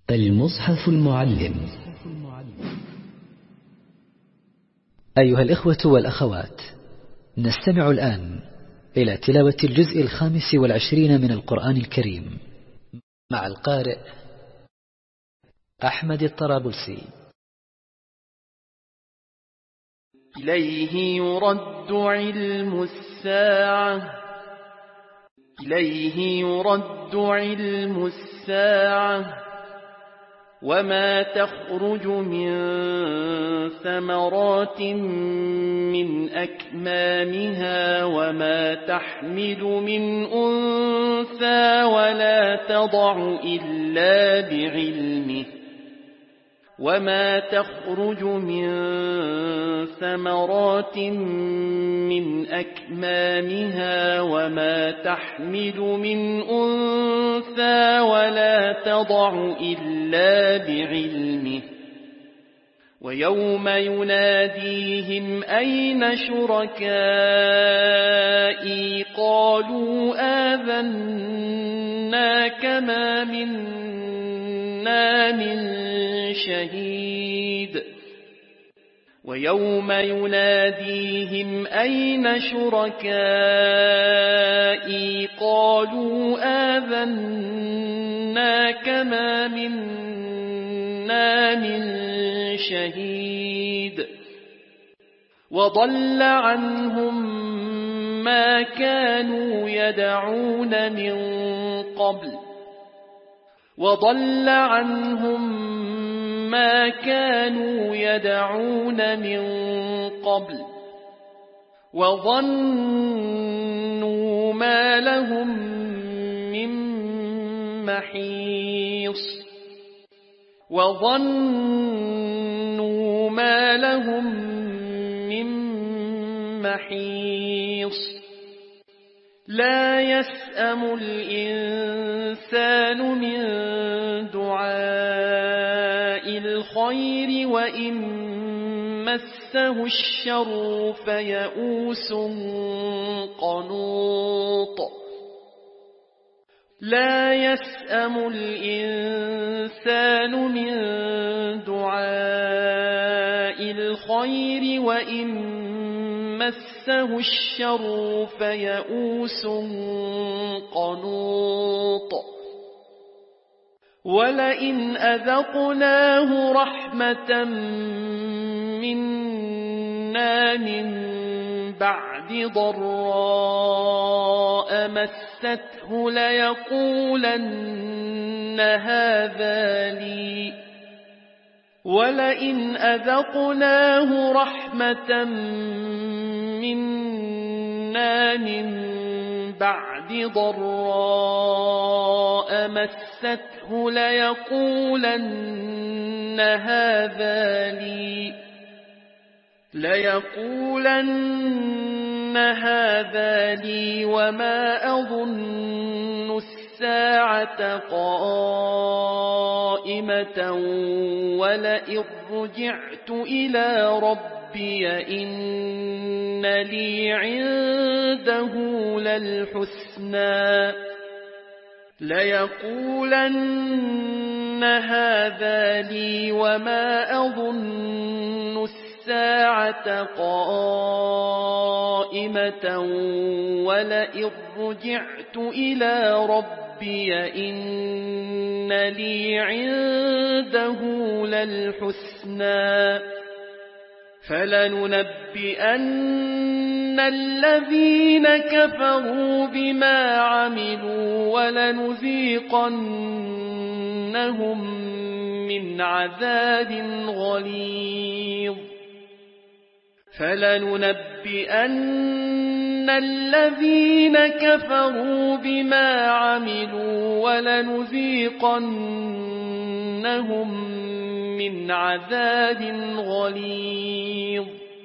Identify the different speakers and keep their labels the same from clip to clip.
Speaker 1: المصحف المعلم. أيها الإخوة والأخوات، نستمع الآن إلى تلاوة الجزء 25 من القرآن الكريم مع القارئ أحمد الطرابلسي.
Speaker 2: إليه يرد علم الساعة، إليه يرد علم الساعة، وما تخرج من ثمرات من أكمامها وما تحمل من أنثى ولا تضع إلا بعلمه، وما تخرج من ثمرات من أكمامها وما تحمل من أنثى ولا تضع إلا بعلمه، ويوم يناديهم أين شركائي قالوا آذناك ما منا من شهيد، ويوم يناديهم أين شركائي قالوا آذناك ما منا من شهيد، وضل عنهم ما كانوا يدعون من قبل، وضل عنهم ما كانوا يدعون من قبل، وظنوا ما لهم من محيص، وظنوا ما لهم من محيص. لا يسأم الإنسان من دعاء الخير وإن مسه الشر فيئوس قنوط. لا يسأم الإنسان من دعاء الخير وإن مسه الشر فيئوس قنوط. ولئن أذقناه رحمة منا من بعد ضراء مسته ليقولن هذا لي، ولئن أذقناه رحمة منا من بعد ضراء مسته ليقولن هذا لي وما أظن الساعة قائمة ولئن رجعت إلى ربي إن لي عنده للحسنى، ليقولن هذا لي وما أظن الساعة قائمة ولئن رجعت إلى ربي إن لي عنده للحسنى. فلننبئن الذين كفروا بما عملوا ولنذيقنهم من عذاب غليظ. فلننبئن الذين كفروا بما عملوا ولنذيقنهم من عذاب غليظ.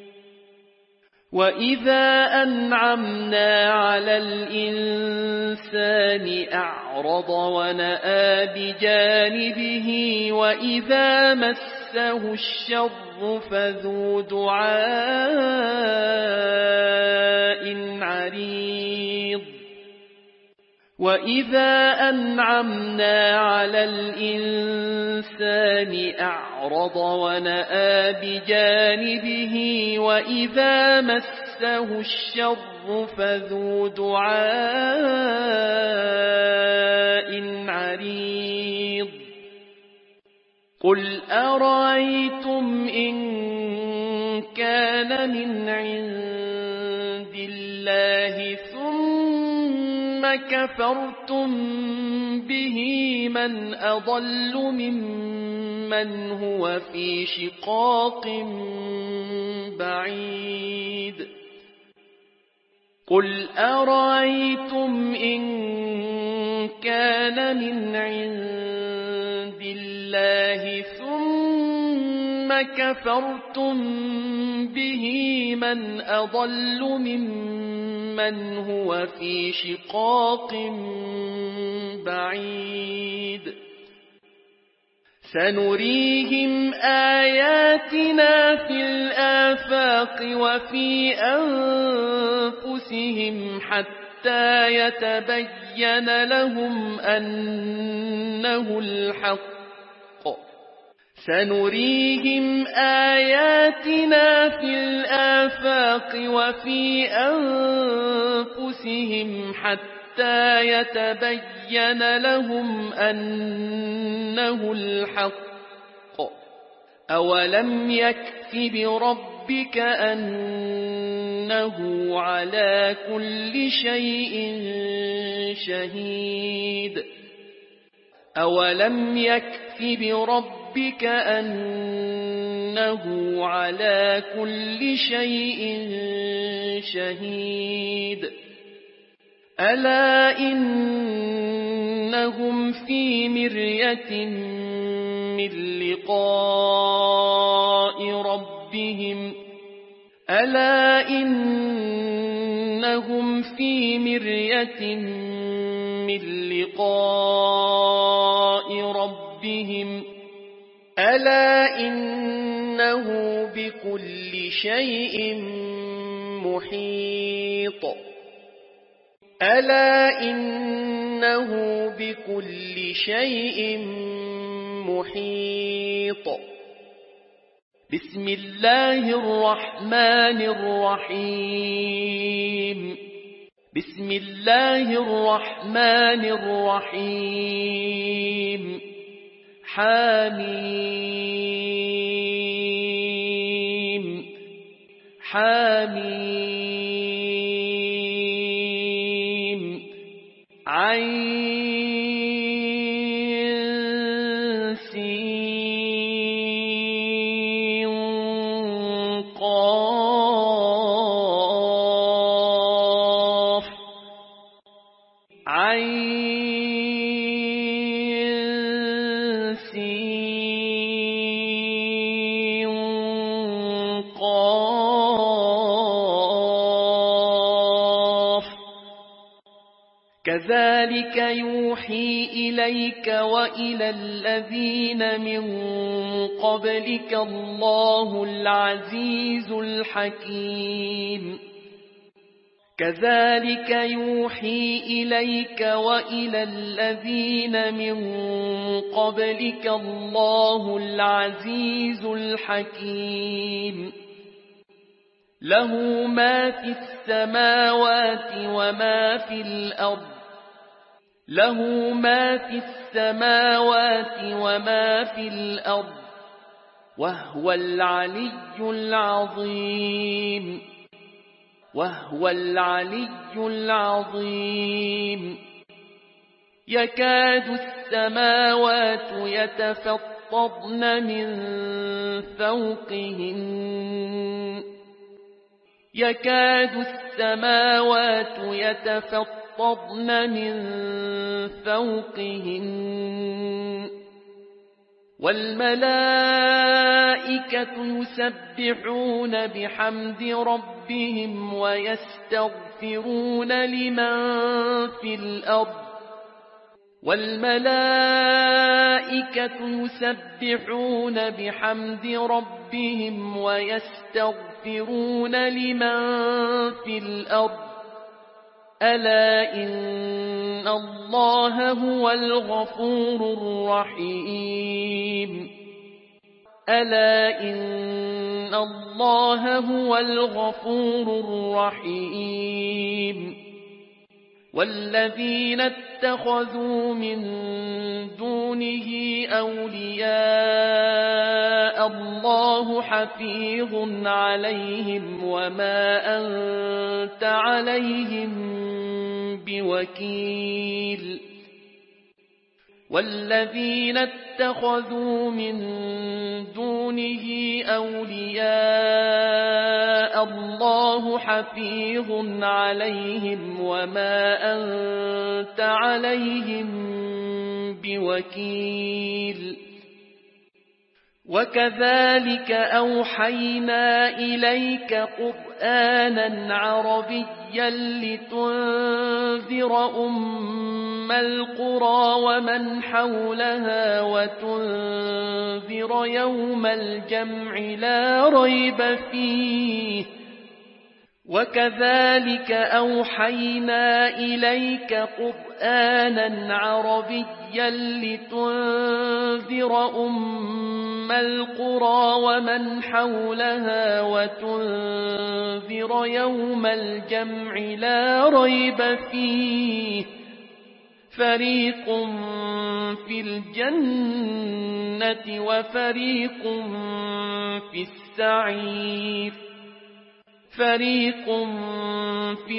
Speaker 2: وإذا أنعمنا على الإنسان أعرض ونأى بجانبه وإذا مسه الشر فذو دعاء عريض. وإذا أنعمنا على الإنسان أعرض ونأى بجانبه وإذا مسه الشر فذو دعاء عريض قل أرأيتم إن كان من عند الله ثم كفرتم به من أضل ممن هو في شقاق بعيد قل أرأيتم إن كان من عند الله ثم كفرتم به من أضل ممن هو في شقاق بعيد سنريهم آياتنا في الآفاق وفي أنفسهم حتى يتبين لهم أنه الحق سنريهم آياتنا في الآفاق وفي أنفسهم حتى يتبين لهم أنه الحق أولم يكف بربك أنه على كل شيء شهيد أولم يكف بربك أنه على كل شيء شهيد ألا إنهم في مرية من لقاء ربهم ألا إنهم في مرية من لقاء ربهم ألا إنه بكل شيء محيط ألا إنه بكل شيء محيط بسم الله الرحمن الرحيم بسم الله الرحمن الرحيم حميم حميم عين سين قاف عين سين قاف كذلك يوحي إليك وإلى الذين من قبلك الله العزيز الحكيم كذلك يوحي إليك وإلى الذين من قبلك الله العزيز الحكيم له ما في السماوات وما في الأرض له ما في السماوات وما في الأرض وهو العلي العظيم وهو العلي العظيم يكاد السماوات يتفطرن من فوقهن يكاد السماوات يتفطرن من فوقهن والملائكة يسبحون بحمد ربهم ويستغفرون لمن في الأرض والملائكة يسبحون بحمد ربهم ويستغفرون لمن في الأرض ألا إن الله هو الغفور الرحيم ألا إن الله هو الغفور الرحيم والذين اتخذوا من دونه أولياء الله حفيظ عليهم وما أنت عليهم بوكيل والذين اتخذوا من دونه أولياء الله حفيظ عليهم وما أنت عليهم بوكيل وكذلك أوحينا إليك قرآنا عربيا لتنذر أم القرى ومن حولها وتنذر يوم الجمع لا ريب فيه وكذلك أوحينا إليك قرآنا عربيا لتنذر أم القرى ومن حولها وتنذر يوم الجمع لا ريب فيه فريق في الجنة وفريق في السعير فريق في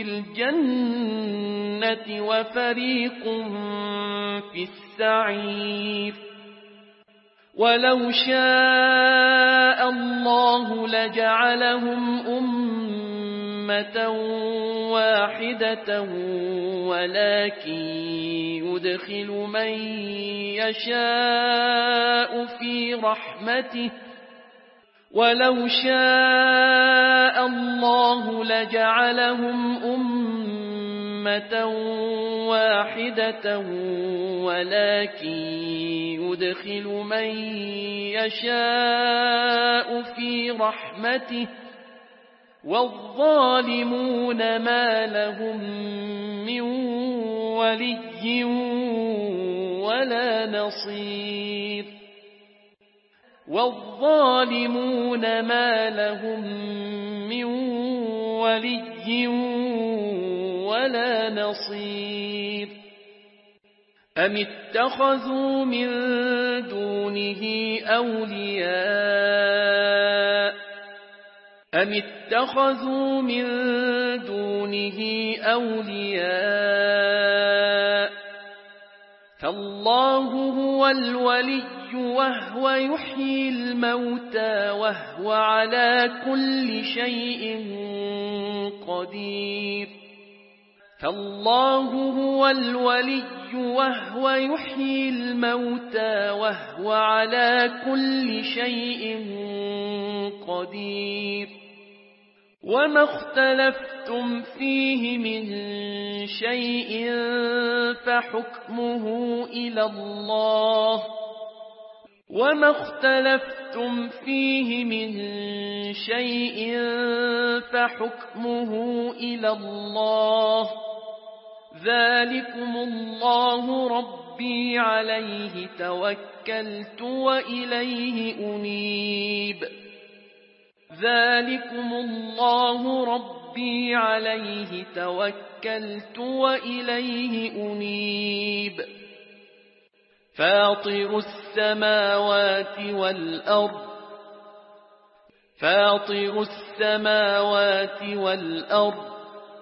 Speaker 2: الجنة وفريق في السعير ولو شاء الله لجعلهم أمة واحدة ولكن يدخل من يشاء في رحمته ولو شاء الله لجعلهم أمة واحدة ولكن يدخل من يشاء في رحمته والظالمون ما لهم من ولي ولا نصير والظالمون ما لهم من ولي ولا نصير أم اتخذوا من دونه أولياء فالله هو الولي وهو يحيي الموتى وهو على كل شيء قدير فالله هو الولي وهو يحيي الموتى وهو على كل شيء قدير وما اختلفتم فيه من شيء فحكمه إلى الله وما اختلفتم فيه من شيء فحكمه إلى الله ذلكم الله ربي عليه توكلت وإليه أنيب ذلكم الله ربي عليه توكلت وإليه أنيب فاطر السماوات والأرض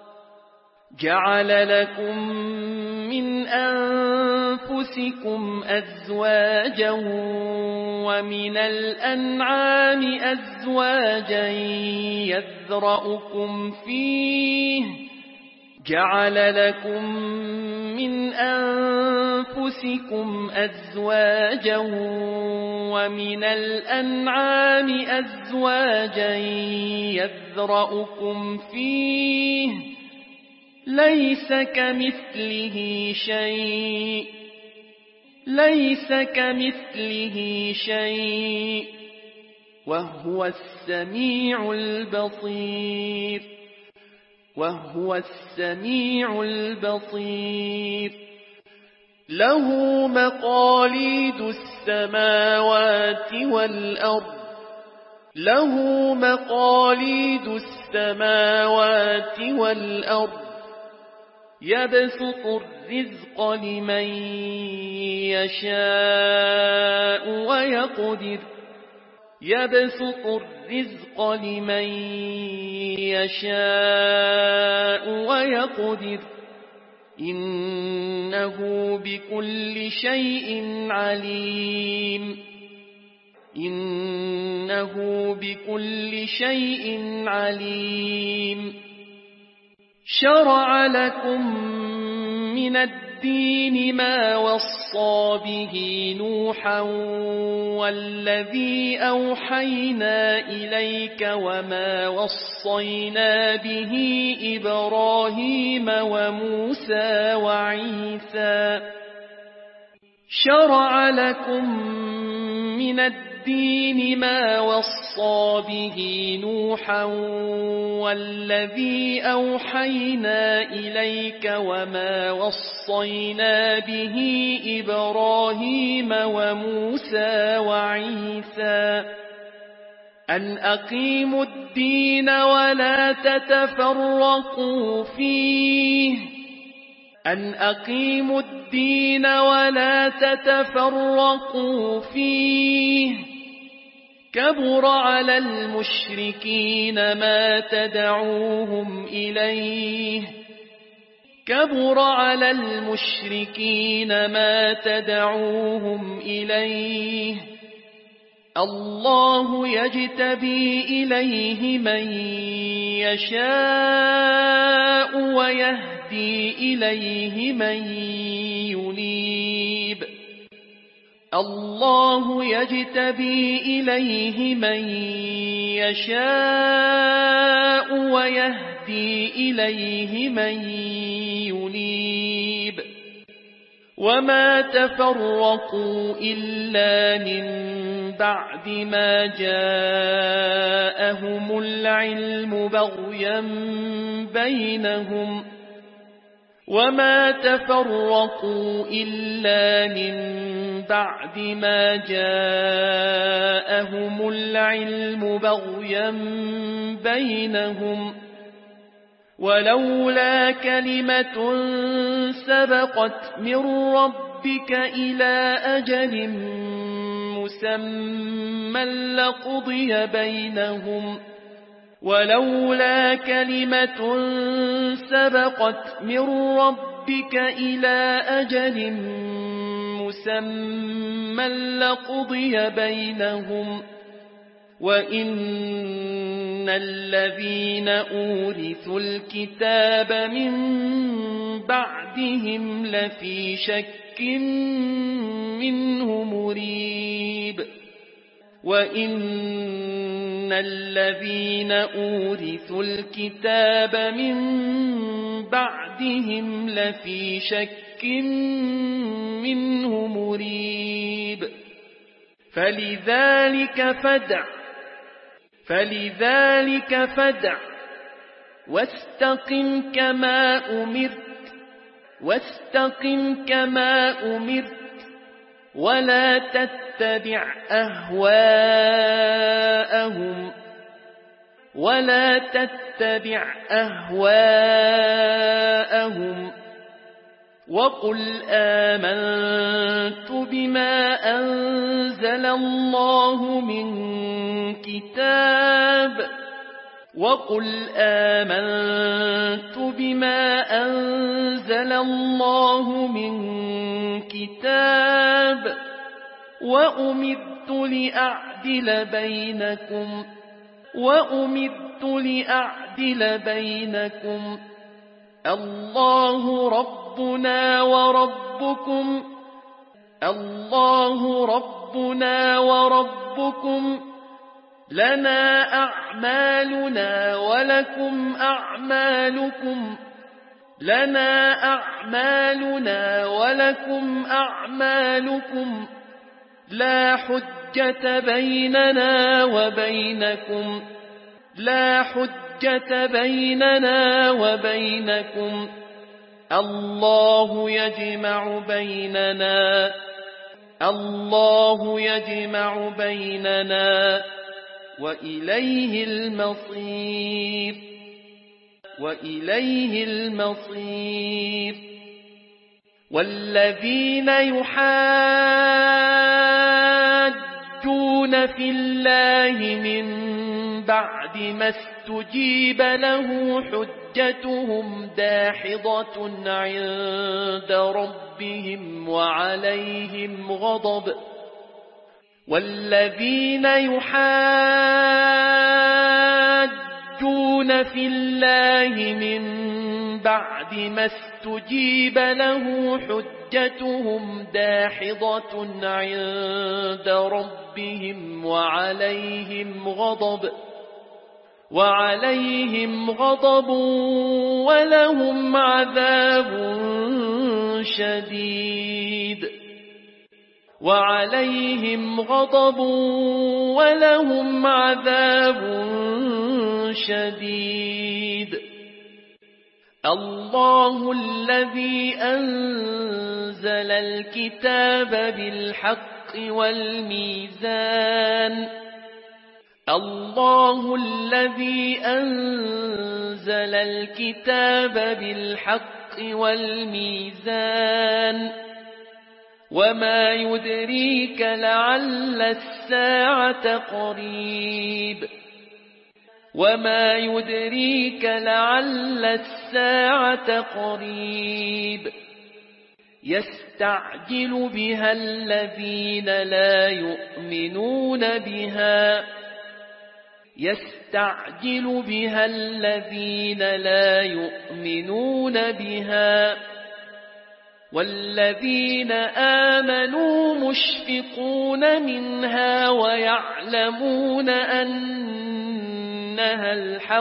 Speaker 2: جعل لكم من أنفسكم أزواجا ومن الأنعام أزواجا يذرأكم فيه جعل لكم من أنفسكم أزواجا ومن الأنعام أزواجا يذرأكم فيه ليس كمثله شيء وهو السميع البصير وهو السميع البصير له مقاليد السماوات والأرض له مقاليد السماوات والأرض يبسط الرزق لمن يشاء ويقدر يبسط الرزق لمن يشاء ويقدر إنه بكل شيء عليم إنه بكل شيء عليم شرع لكم من الدين ما وصى به نوحا والذي أوحينا إليك وما وصينا به إبراهيم وموسى وعيسى شرع لكم من الدين ما وصى به نوحا والذي أوحينا إليك وما وصينا به إبراهيم وموسى وعيسى أن أقيموا الدين ولا تتفرقوا فيه أن أقيموا الدين ولا تتفرقوا فيه كبر على المشركين ما تدعوهم إليه كبر على المشركين ما تدعوهم إليه الله يجتبي إليه من يشاء ويهدي إليه من ينيب الله يجتبي إليه من يشاء ويهدي إليه من ينيب وما تفرقوا إلا من بعد ما جاءهم العلم بغيا بينهم وما تفرقوا إلا من بعد ما جاءهم العلم بغيا بينهم ولولا كلمة سبقت من ربك إلى أجل مسمى لقضي بينهم ولولا كلمة سبقت من ربك إلى أجل مسمى لقضي بينهم وإن الذين أورثوا الكتاب من بعدهم لفي شك منه مريب وإن الذين أورثوا الكتاب من بعدهم لفي شك منه مريب فلذلك فادع واستقم كما أمرت ولا تتبع أهواءهم وقل آمنت بما أنزل الله من كتاب وأمرت لأعدل بينكم الله ربنا وربكم لنا أعمالنا ولكم أعمالكم لا حجة بيننا وبينكم الحجة بيننا وبينكم الله يجمع بيننا وإليه المصير والذين يحاجون في الله من بعد ما استجيب له حجتهم داحضة عند ربهم والذين يحاجون في الله من بعد ما استجيب له حجتهم داحضة عند ربهم وعليهم غضب ولهم عذاب شديد الله الذي أنزل الكتاب بالحق والميزان وما يدريك لعل الساعة قريب يستعجل بها الذين لا يؤمنون بها والذين آمنوا مشفقون منها ويعلمون أنها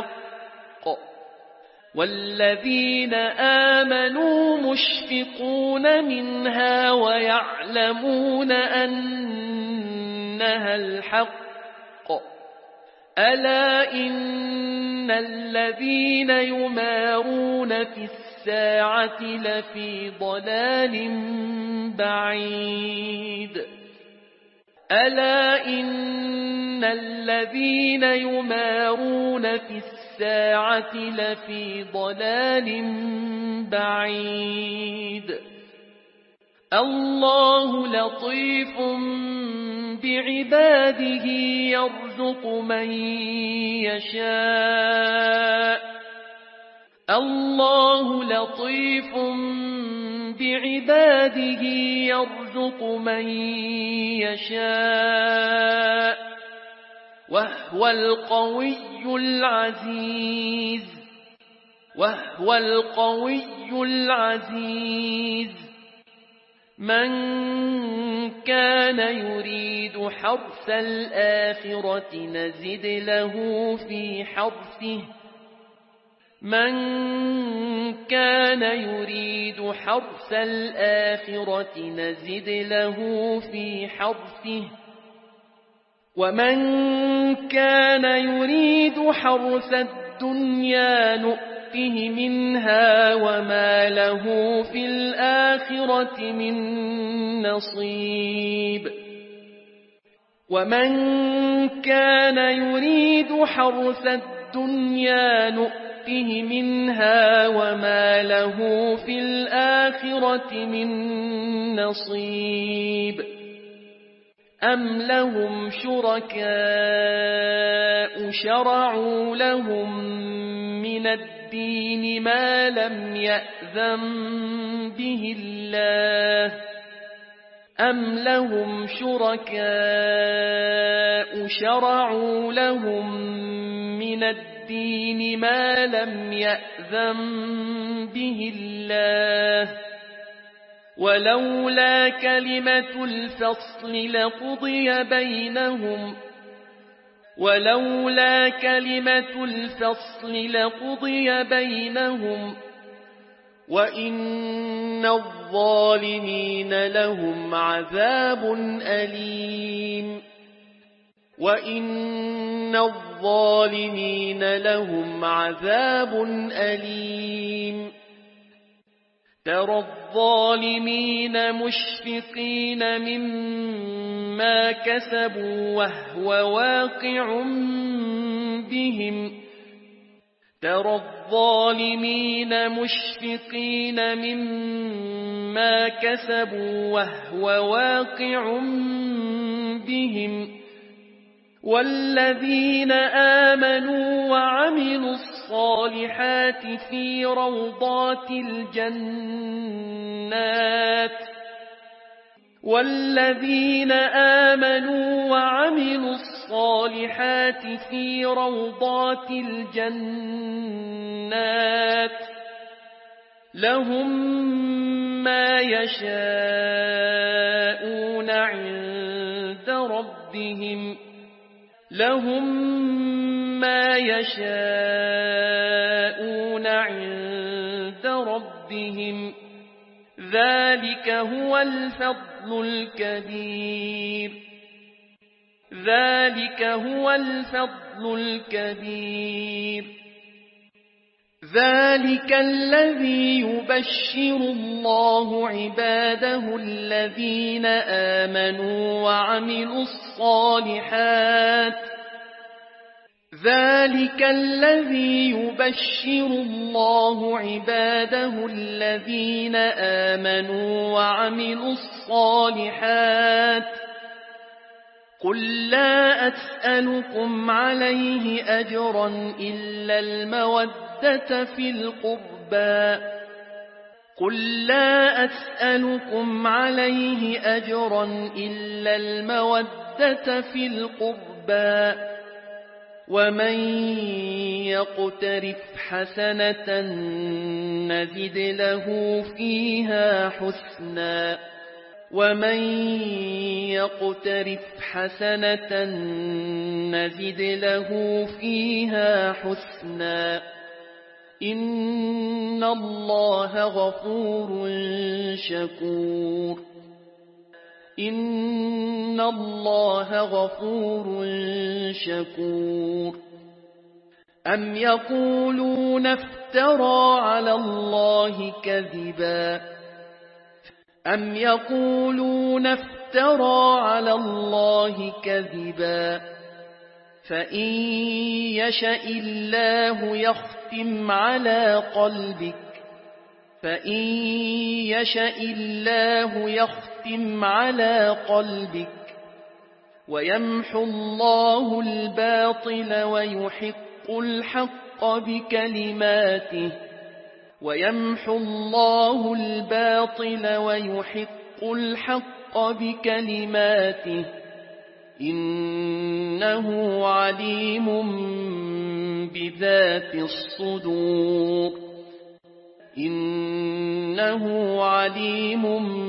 Speaker 2: الحق ألا إن الذين يمارون في الساعة لفي ضلال بعيد الله لطيف بعباده يرزق من يشاء وهو القوي العزيز من كان يريد حرث الآخرة نزد له في حرثه ومن كان يريد حرث الدنيا نؤته منها وما له في الآخرة من نصيب أم لهم شركاء شرعوا لهم من الدين ما لم يأذن به الله ولولا كلمة الفصل لقضي بينهم وإن الظالمين لهم عذاب أليم وإن إن الظالمين لهم عذاب أليم ترى الظالمين مشفقين مما كسبوا وهو واقع بهم ترى الظالمين مشفقين مما كسبوا وهو واقع بهم والذين آمنوا وعملوا الصالحات في روضات الجنات والذين آمنوا وعملوا الصالحات في روضات الجنات لهم ما يشاءون عند ربهم لهم ما يشاءون عند ربهم ذلك هو الفضل الكبير ذلك هو الفضل الكبير ذلك الذي يبشر الله عباده الذين آمنوا وعملوا الصالحات ذلك الذي يبشر الله عباده الذين آمنوا وعملوا الصالحات قل لا أسألكم عليه أجرا إلا المودة في القربى قل لا أسألكم عليه أجرا إلا المودة في القربى ومن يقترف حسنة نزد له فيها حسنا ومن يقترف حسنة نزد له فيها حسنا إن الله غفور شكور إن الله غفور شكور أم يقولون افترى على الله كذبا أم يقولون افترى على الله كذبا فإن يشأ الله يختم على قلبك فإن يشأ الله يختم على قلبك ويمحو الله الباطل ويحق الحق بكلماته ويمحو الله الباطل ويحق الحق بكلماته إنه عليم بذات الصدور إنه عليم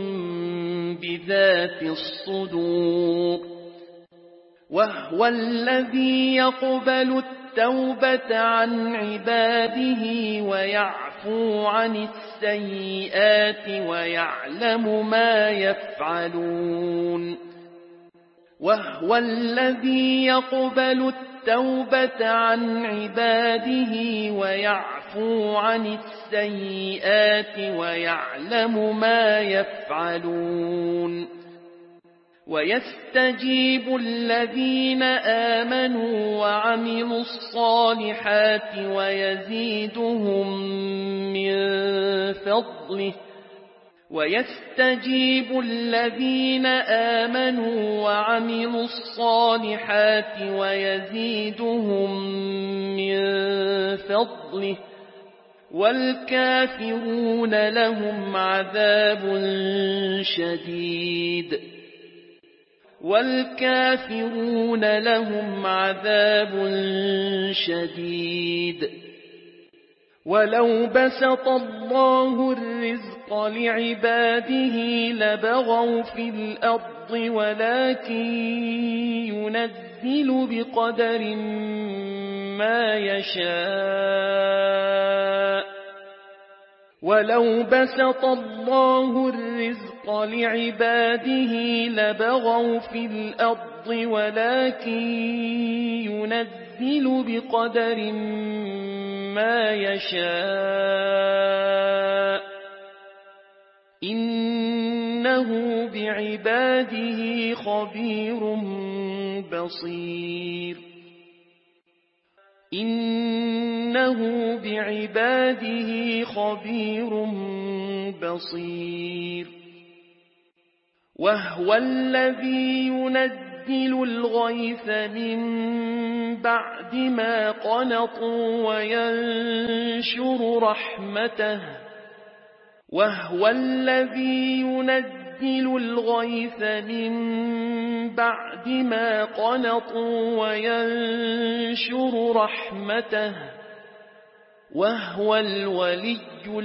Speaker 2: بذات الصدور وهو الذي يقبل التوبة عن عباده ويعفو عن السيئات ويعلم ما يفعلون وهو الذي يقبل التوبة عن عباده ويعفو عن السيئات ويعلم ما يفعلون ويستجيب الذين آمنوا وعملوا الصالحات ويزيدهم من فضله ويستجيب الذين آمنوا وعملوا الصالحات ويزيدهم من فضله والكافرون لهم عذاب شديد والكافرون لهم عذاب شديد ولو بسط الله الرزق لعباده لبغوا في الأرض ولكن ينزل بقدر ما يشاء ولو بسط الله الرزق لعباده لبغوا في الأرض ولكن ينزل بقدر ما يشاء إنه بعباده خبير بصير إنه بعباده خبير بصير وهو الذي ينزل الغيث من بعد ما قنطوا وينشر رحمته وهو الذي ينزل الغيث من بعد ما قنطوا وينشر رحمته وهو الولي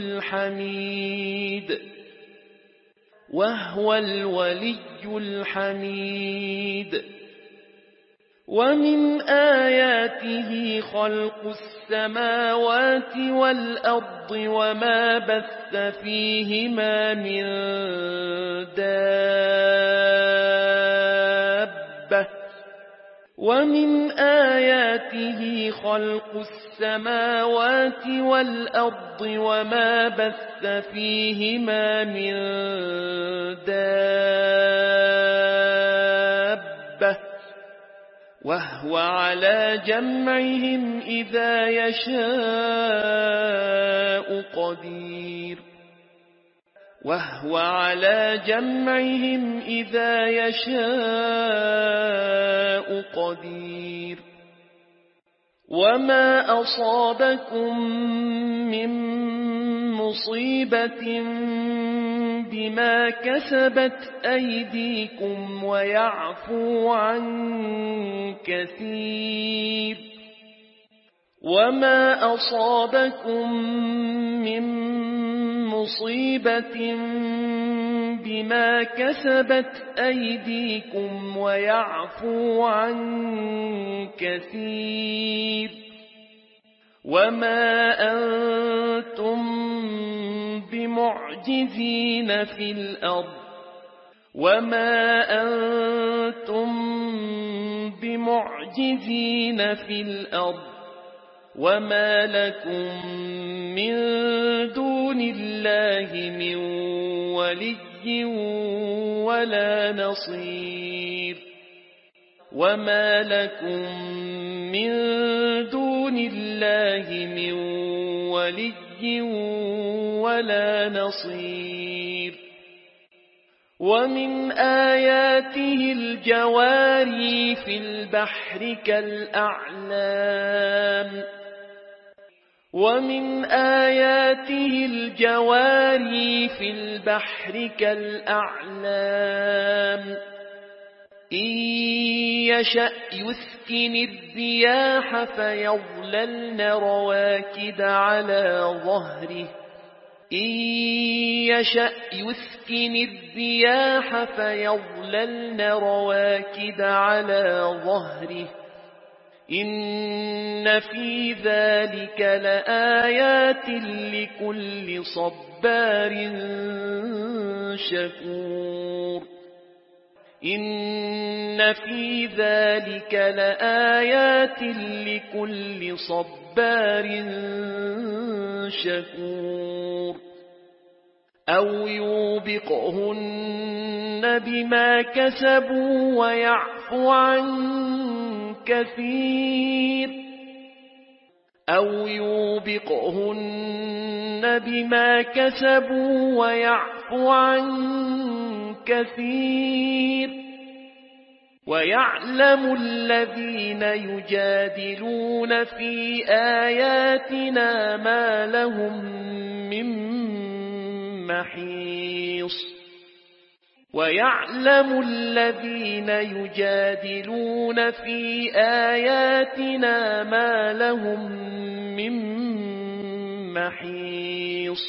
Speaker 2: الحميد وهو الولي الحميد ومن آياته خلق السماوات والأرض وما بث فيهما من دابة ومن آياته خلق السماوات والأرض وما بث فيهما من دابة وهو على جمعهم إذا يشاء قدير وهو على جمعهم إذا يشاء قدير وما أصابكم من مصيبة بما كسبت أيديكم ويعفو عن كثير وما أصابكم من مصيبة بما كسبت أيديكم ويعفو عن كثير وما أنتم بمعجزين في الأرض وما أنتم بمعجزين في الأرض وما لكم من دون الله من ولي ولا نصير وما لكم من دون الله من ولي ولا نصير ومن آياته الجواري في البحر كالأعلام ومن آياته الجواري في البحر كالأعلام إن يشأ يسكن الرياح فيظللن رواكد على ظهره إن يشأ يسكن الرياح فيظللن رواكد على ظهره إن في ذلك لآيات لكل صبار شكور إن في ذلك لآيات لكل صبار شكور أو يوبقهن بما كسبوا ويعفو عن كثير أو يوبقهن بما كسبوا ويعفو عن كثير ويعلم الذين يجادلون في آياتنا ما لهم من محيص ويعلم الذين يجادلون في آياتنا ما لهم من محيص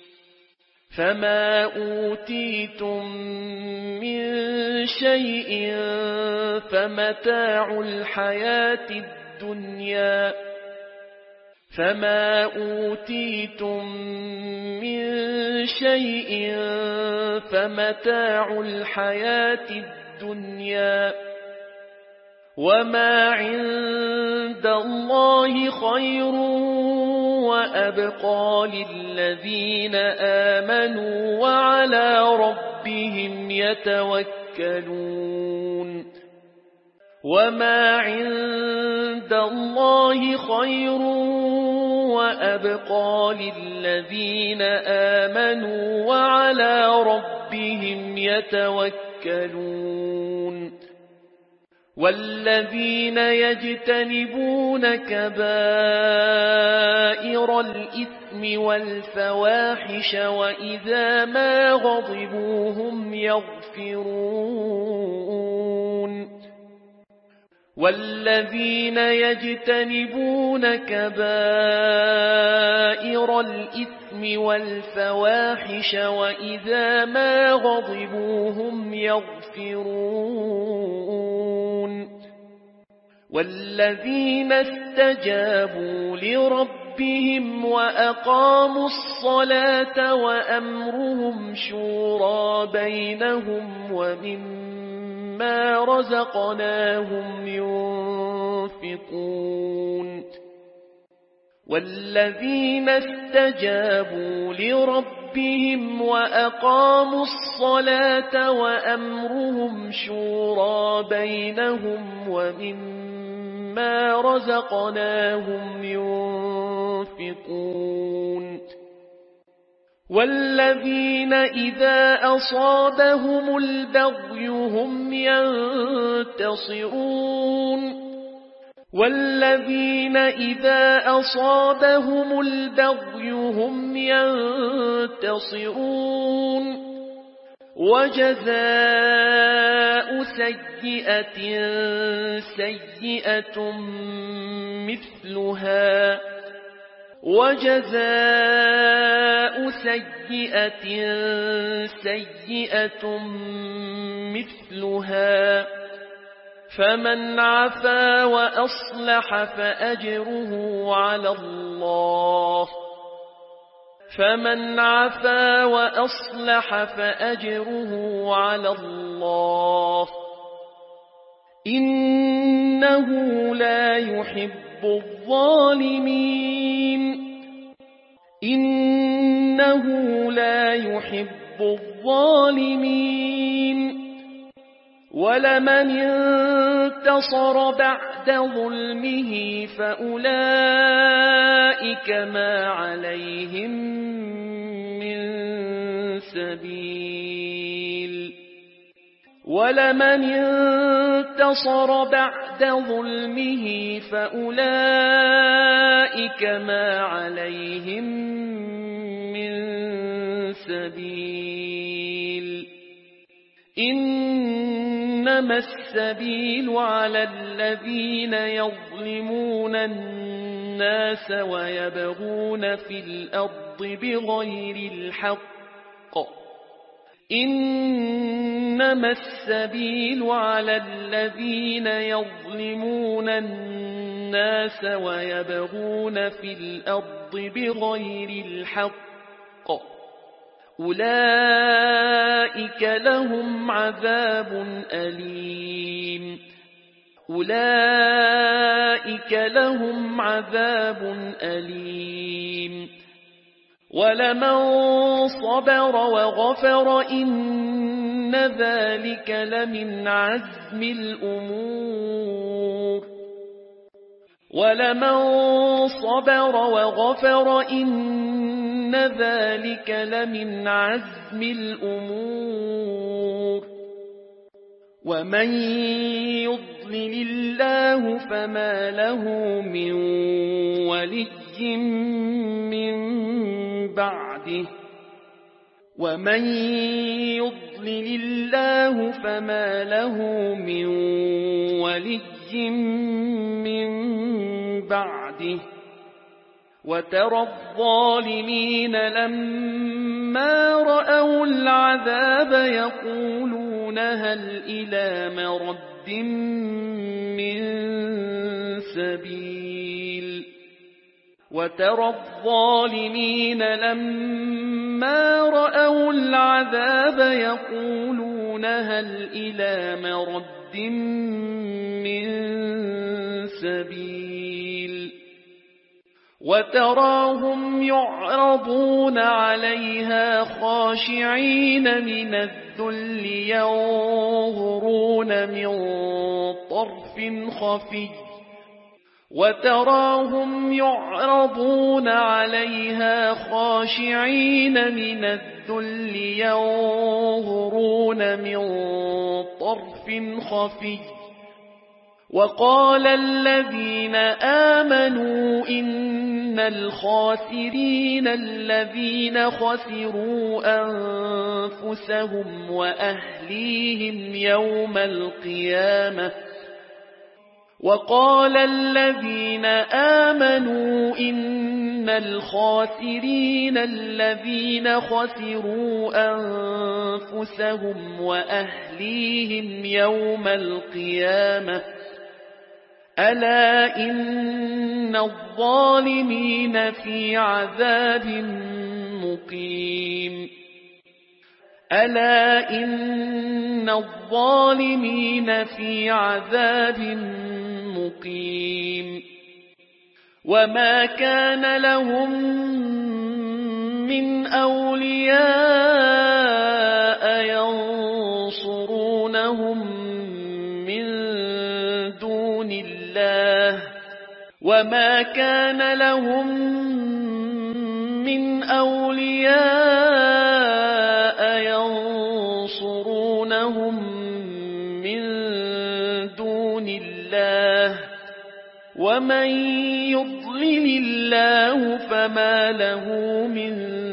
Speaker 2: فما أوتيتم من شيء فمتاع الحياة الدنيا فما أوتيتم من شيء فمتاع الحياة الدنيا وما عند الله خير وأبقى للذين آمنوا وعلى ربهم يتوكلون وما عند الله خير وأبقى للذين آمنوا وعلى ربهم يتوكلون والذين يجتنبون كبائر الإثم والفواحش وإذا ما غضبوا هم يغفرون والذين يجتنبون كبائر الإثم والفواحش وإذا ما غضبوا هم يغفرون والذين استجابوا لربهم وأقاموا الصلاة وأمرهم شورى بينهم ومما رزقناهم ينفقون والذين استجابوا لربهم وأقاموا الصلاة وأمرهم شورى بينهم ومما رزقناهم ينفقون والذين إذا أصابهم البغي هم ينتصرون والذين إذا أصابهم البغي هم ينتصرون وجزاء سيئة سيئة مثلها وجزاء سيئة سيئة مثلها فمن عفا وأصلح فأجره على الله فمن عفا وأصلح فأجره على الله إنه لا يحب الظالمين إنه لا يحب الظالمين ولمن انتصر بعد ظلمه فأولئك ما عليهم من سبيل ولمن انتصر بعد ظلمه فأولئك ما عليهم من سبيل إنما السبيل على الذين يظلمون الناس ويبغون في الأرض بغير الحق إنما السبيل على الذين يظلمون الناس ويبغون في الأرض بغير الحق أولئك لهم عذاب أليم أولئك لهم عذاب أليم ولمن صبر وغفر إن ذلك لمن عزم الأمور ولمن صبر وغفر إن ذلك لمن عزم الأمور ومن يضلل الله فما له من ولي من بعده ومن يضلل الله فما له من ولي من بعده وترى الظالمين لما رأوا العذاب يقولون هل إلى مرد من سبيل وترى الظالمين لما رأوا العذاب يقولون هل إلى مرد من سبيل وتراهم يعرضون عليها خاشعين من الذل ينظرون من طرف خفي وتراهم يعرضون عليها خاشعين من الذل ينظرون من طرف خفي وقال الذين آمنوا إن الخاسرين الذين خسروا أنفسهم وأهليهم يوم القيامة وقال الذين آمنوا إن الخاسرين الذين خسروا أنفسهم وأهليهم يوم القيامة ألا إن الظالمين في عذاب مقيم ألا إن الظالمين في عذاب مقيم وما كان لهم من أولياء ينصرونهم من دون الله وما كان لهم من أولياء ينصرونهم من دون الله ومن يضلل الله فما له من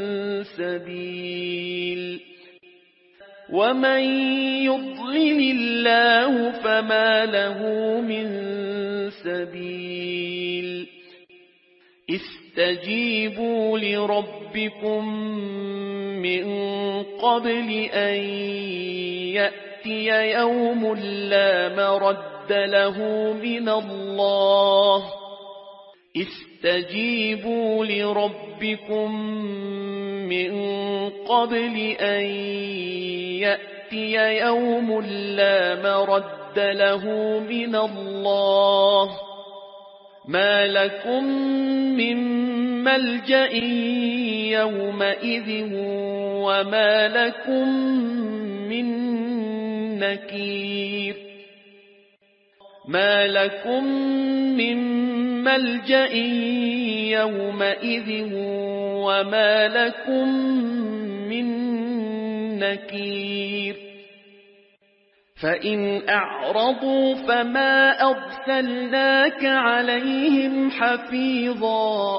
Speaker 2: سبيل ومن يضلل الله فما له من سبيل استجيبوا لربكم من قبل أن يأتي يوم لا مرد له من الله استجيبوا لربكم من قبل أن يأتي يوم لا مرد له من الله ما لكم من ملجأ يومئذ وما لكم من نكير ما لكم من ملجأ يومئذ وما لكم من نكير فإن أعرضوا فما أرسلناك عليهم حفيظا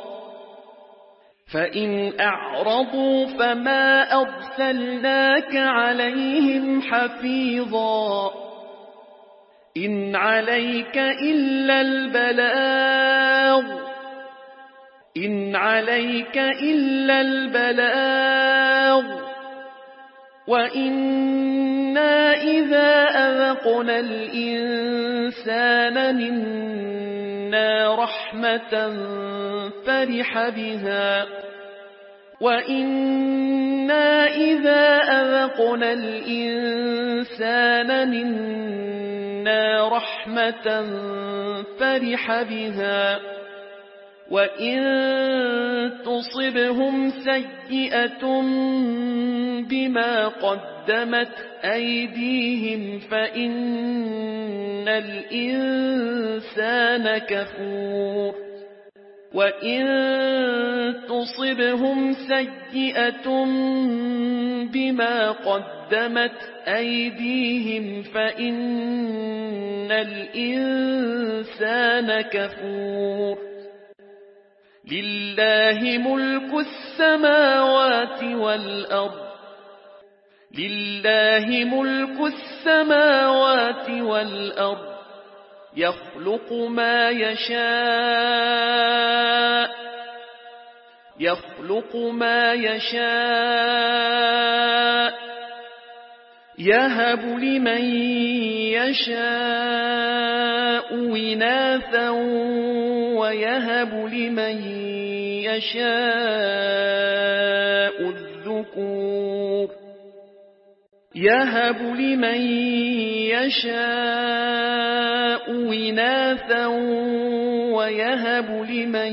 Speaker 2: فإن أعرضوا فما أرسلناك عليهم حفيظا إن عليك إلا البلاغ إن عليك إلا البلاغ وإنا إذا أذقنا الإنسان منا رحمة فرح بها وإنا إذا أذقنا الإنسان منا رحمة فرح بها وإن تصبهم سيئة بما قدمت أيديهم فإن الإنسان كفور وإن تصبهم سيئة بما قدمت أيديهم فإن الإنسان كفور لله ملك السماوات والأرض لله ملك السماوات والأرض يخلق ما يشاء يهب لمن يشاء إناثا ويهب لمن يشاء الذكور يهب لمن يشاء إناثا ويهب لمن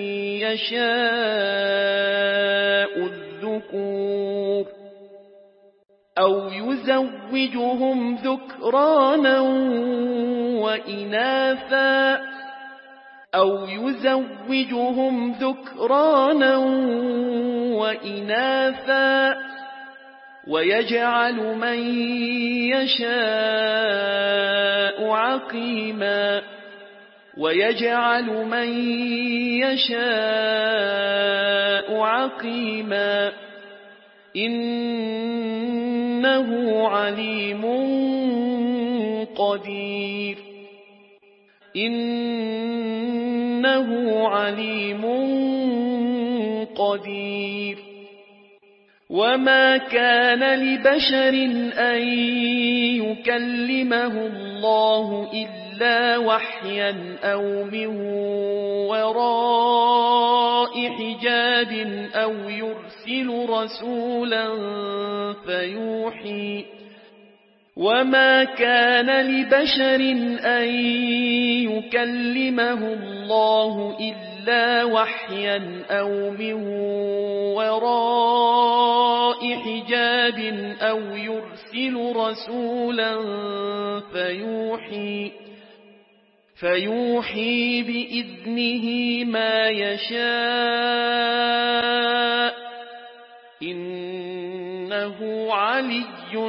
Speaker 2: يشاء الذكور أو يزوجهم ذكرانا وإناثا ويجعل من يشاء عقيما إنه عليم قدير وما كان لبشر أن يكلمه الله إلا وحيا أو من وراء حجاب أو يرسل رسولا فيوحي وما كان لبشر أن يكلمه الله إلا وحيا أو من وراء حجاب أو يرسل رسولا فيوحي بإذنه ما يشاء إنه علي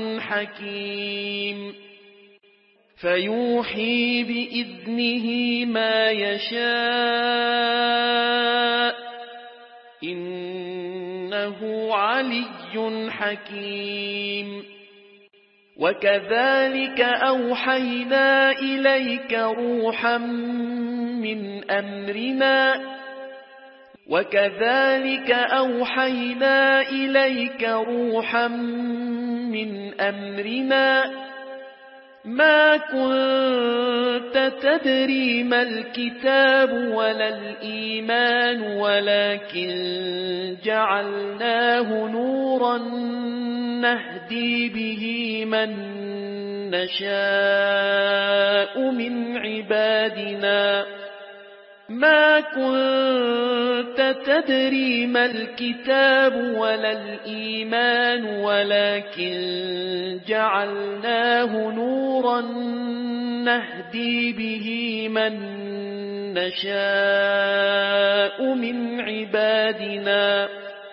Speaker 2: حكيم فيوحي بإذنه ما يشاء إنه علي حكيم وكذلك أوحينا إليك روحا من أمرنا ما كنت تدري ما الكتاب ولا الإيمان ولكن جعلناه نورا نهدي به من نشاء من عبادنا ما كنت تدري ما الكتاب ولا الإيمان ولكن جعلناه نورا نهدي به من نشاء من عبادنا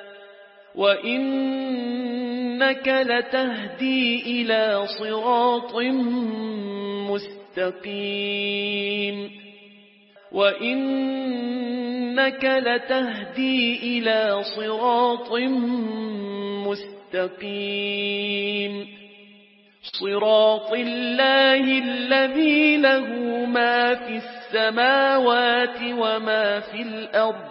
Speaker 2: وإنك لتهدي إلى صراط مستقيم صراط الله الذي له ما في السماوات وما في الأرض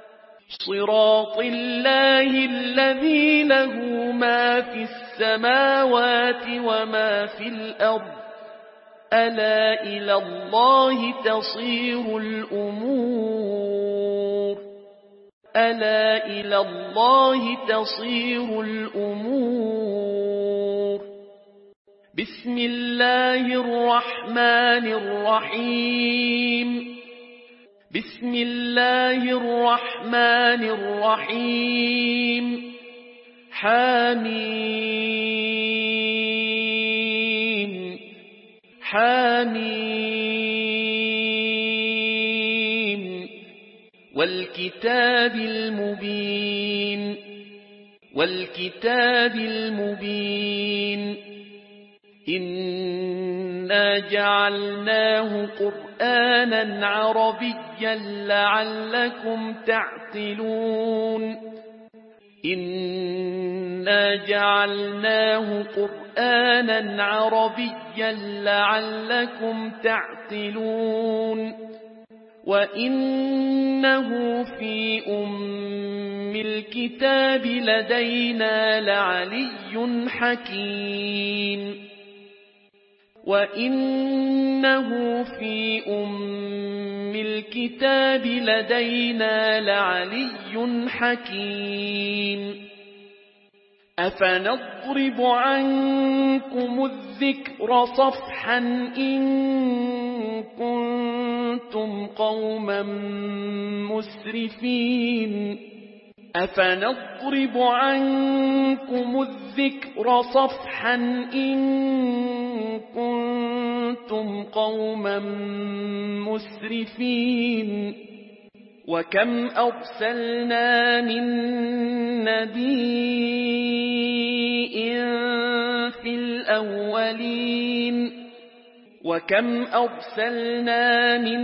Speaker 2: ألا إلى الله تصير الأمور بسم الله الرحمن الرحيم حميم والكتاب المبين إنا جعلناه قرآنا عربيا لعلكم تعقلون وإنه في أم الكتاب لدينا لعلي حكيم وإنه في الكتاب لدينا لعلي حكيم أفنضرب عنكم الذكر صفحا إن كنتم قوما مسرفين أفنضرب عنكم الذكر صفحا إن كنتم قوما مسرفين وكم أرسلنا من نبي في الأولين وكم أرسلنا من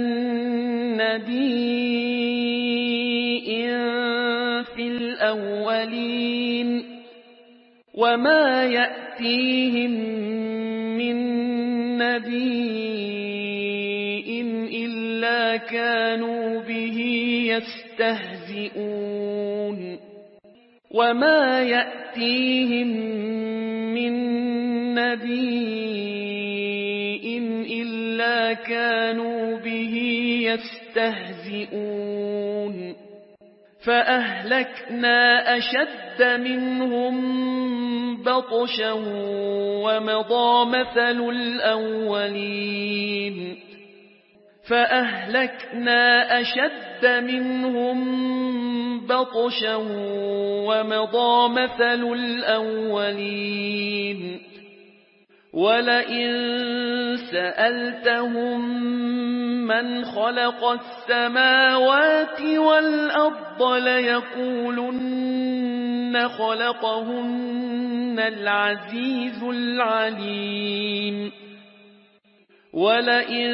Speaker 2: نبي في الأولين وما يأتيهم من نبي إلا كانوا به يستهزئون وما يأتيهم من نبي إلا كانوا به يستهزئون فأهلكنا أشد منهم بطشا ومضى مثل الأولين فأهلكنا أشد منهم بطشا ومضى مثل الأولين ولئن سألتهم من خلق السماوات والأرض ليقولن خلقهن العزيز العليم ولئن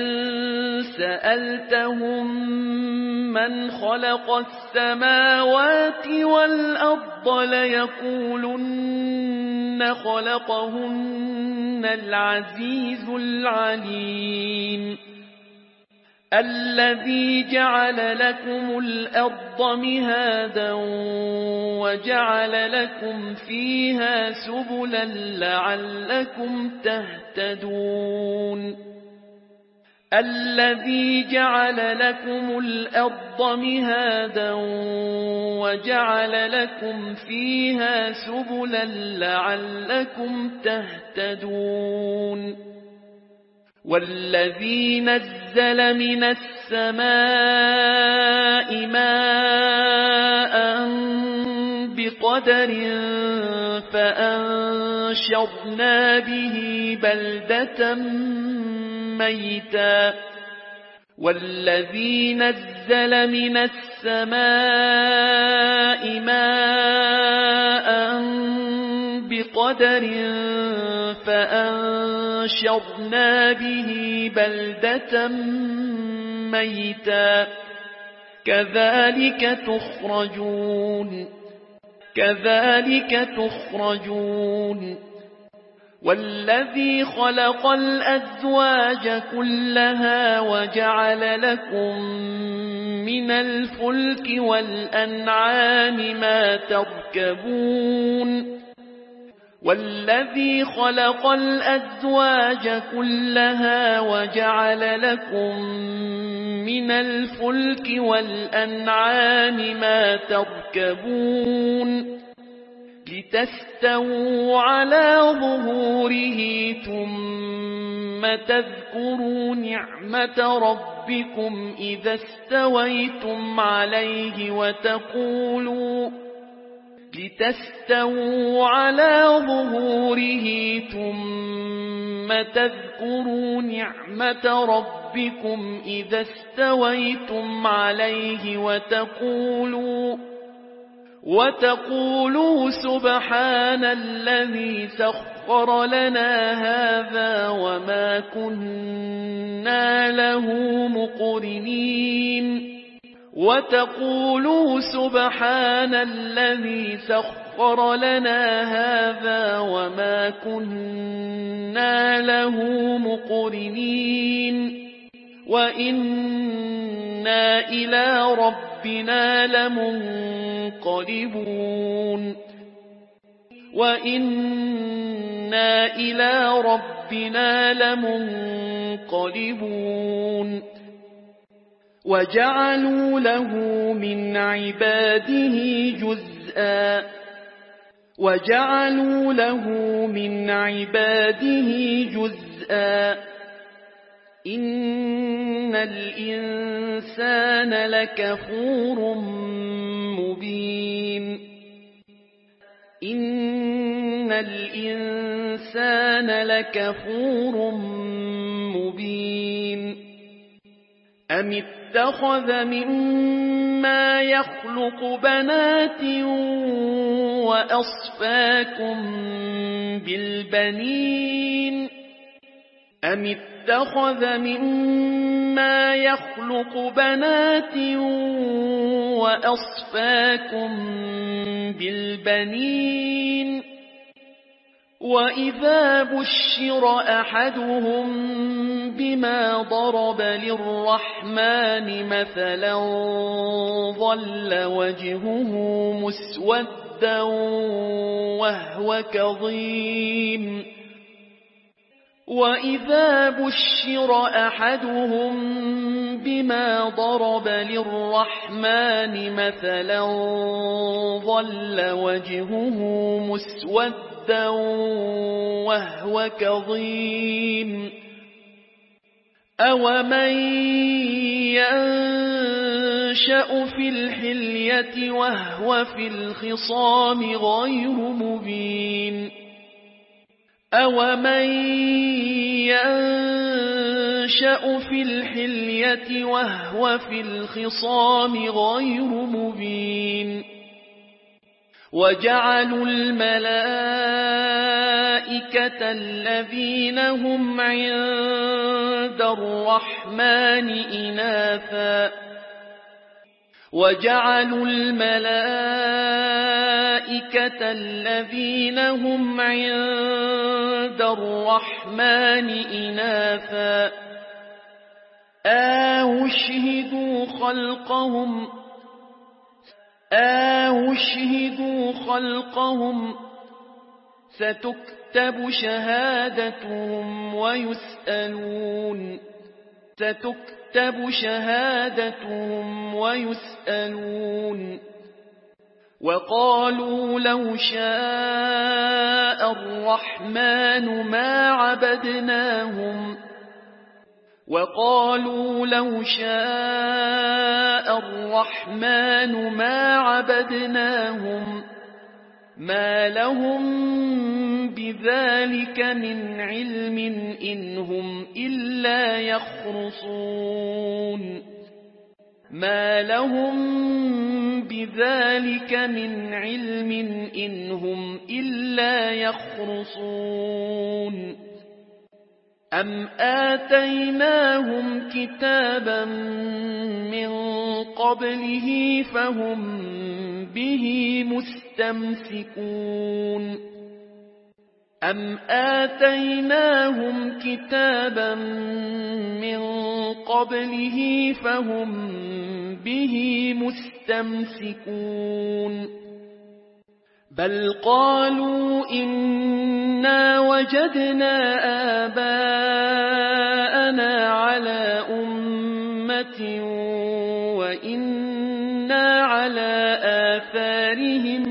Speaker 2: سألتهم من خلق السماوات والأرض ليقولن خلقهن العزيز العليم الذي جعل لكم الأرض مهادا وجعل لكم فيها سبلا لعلكم تهتدون الذي جعل لكم الأرض مهادا وجعل لكم فيها سبلا لعلكم تهتدون والذي نزل من السماء ماء بقدر فأنشرنا به بلدة ميتا والذي نزل من السماء ماء بقدر فأنشرنا به بلدة ميتا كذلك تخرجون والذي خلق الأزواج كلها وجعل لكم من الفلك والأنعام ما تركبون والذي خلق الأزواج كلها وجعل لكم من الفلك والأنعام ما تركبون لتستووا على ظهوره ثم تذكروا نعمة ربكم إذا استويتم عليه لتستووا على ظهوره ثم تذكروا نعمة ربكم إذا استويتم عليه وتقولوا سبحان الذي سخر لنا هذا وما كنا له مقرنين وتقولوا سبحان الذي سخر لنا هذا وما كنا له مقرنين وإنا إلى ربنا لمنقلبون وإنا إلى ربنا لمنقلبون وجعلوا له من عباده جزءا إن الإنسان لكفور مبين أم اتخذ مما يخلق بنات وأصفاكم بالبنين وإذا بشر أحدهم بما ضرب للرحمن مثلا ظل وجهه مسودا وهو كظيم أومن ينشأ في الحلية وهو في الخصام غير مبين وجعلوا الملائكة الذين هم عند الرحمن إناثا شهدوا خلقهم ستكتب شهادتهم ويسألون وقالوا لو شاء الرحمن ما عبدناهم ما لهم بذلك من علم إن هم إلا يخرصون أم آتيناهم كتابا من قبله فهم به مستمسكون بل قالوا إنا وجدنا آباءنا على أمة وإنا على آثارهم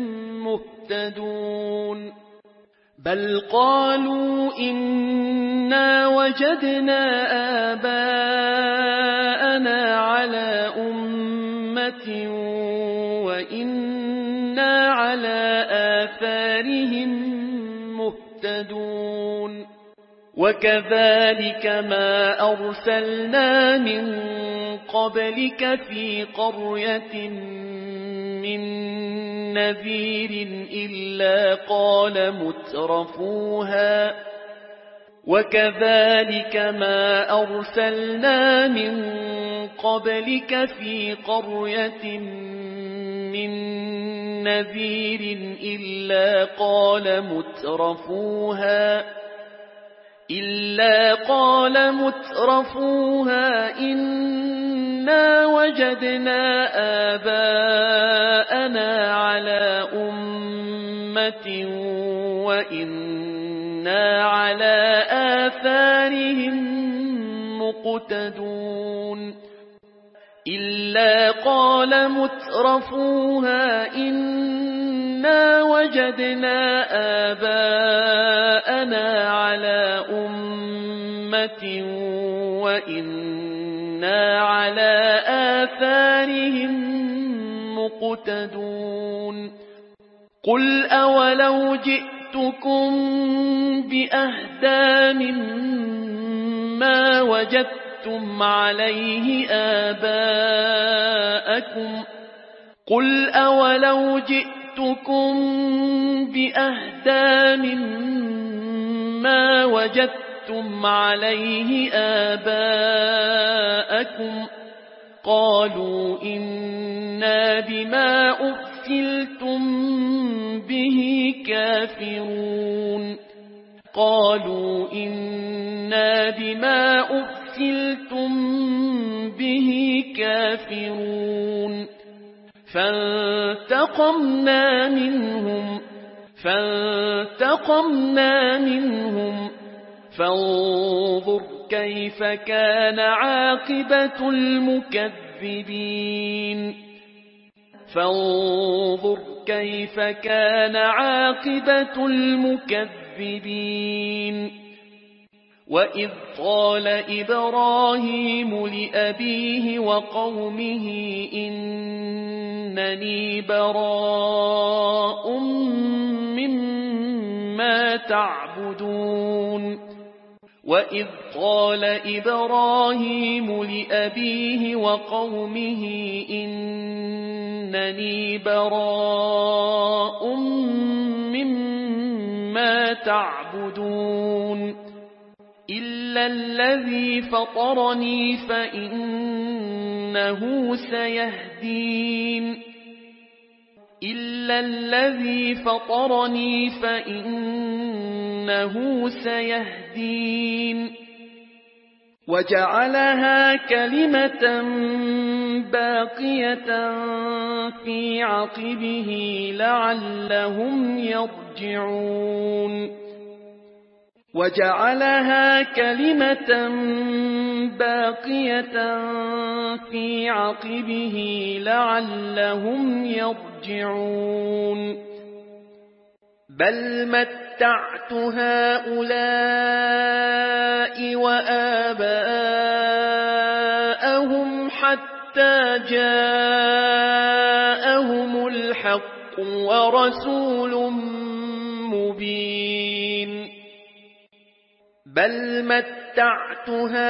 Speaker 2: مهتدون وكذلك ما أرسلنا من قبلك في قرية من نذير إلا قال مترفوها إنا وجدنا آباءنا على أمة مهتدون إلا قال مترفوها إنا وجدنا آباءنا على أمة وإنا على آثارهم مقتدون قل أولو جئتكم بأهدى مما وجدتم عليه آباءكم قل أولو جئتكم بأهدى مما وجدتم عليه آباءكم قالوا إنا بما أرسلتم به كافرون قالوا إنا بما أرسلتم به كافرون فانتقمنا منهم فانظر كيف كان عاقبة المكذبين فانظر كيف كان عاقبة المكذبين وإذ قال إبراهيم لأبيه وقومه إنني براء مما تعبدون وإذ قال إبراهيم لأبيه وقومه إنني براء مما تعبدون إلا الذي فطرني فإنه سيهدين إلا الذي فطرني فإنه سيهدين وجعلها كلمة باقية في عقبه لعلهم يرجعون وجعلها كلمة باقية في عقبه لعلهم يرجعون بل متعت هؤلاء وآباءهم حتى جاءهم الحق ورسول مبين بل متعت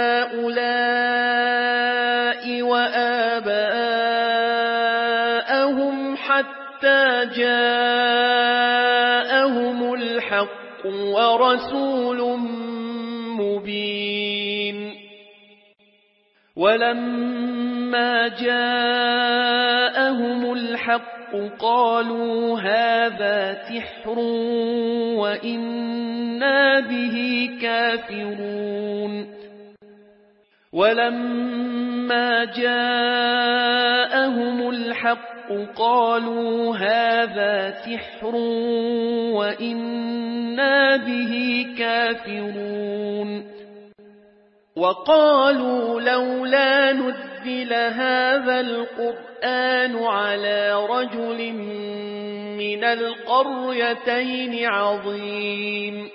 Speaker 2: هؤلاء وآباءهم حتى جاءهم الحق ورسول مبين ولما جاءهم الحق قالوا هذا سحر وإنا به كافرون ولما جاءهم الحق قالوا هذا سحر وإنا به كافرون وقالوا لولا نزل هذا القرآن على رجل من القريتين عظيم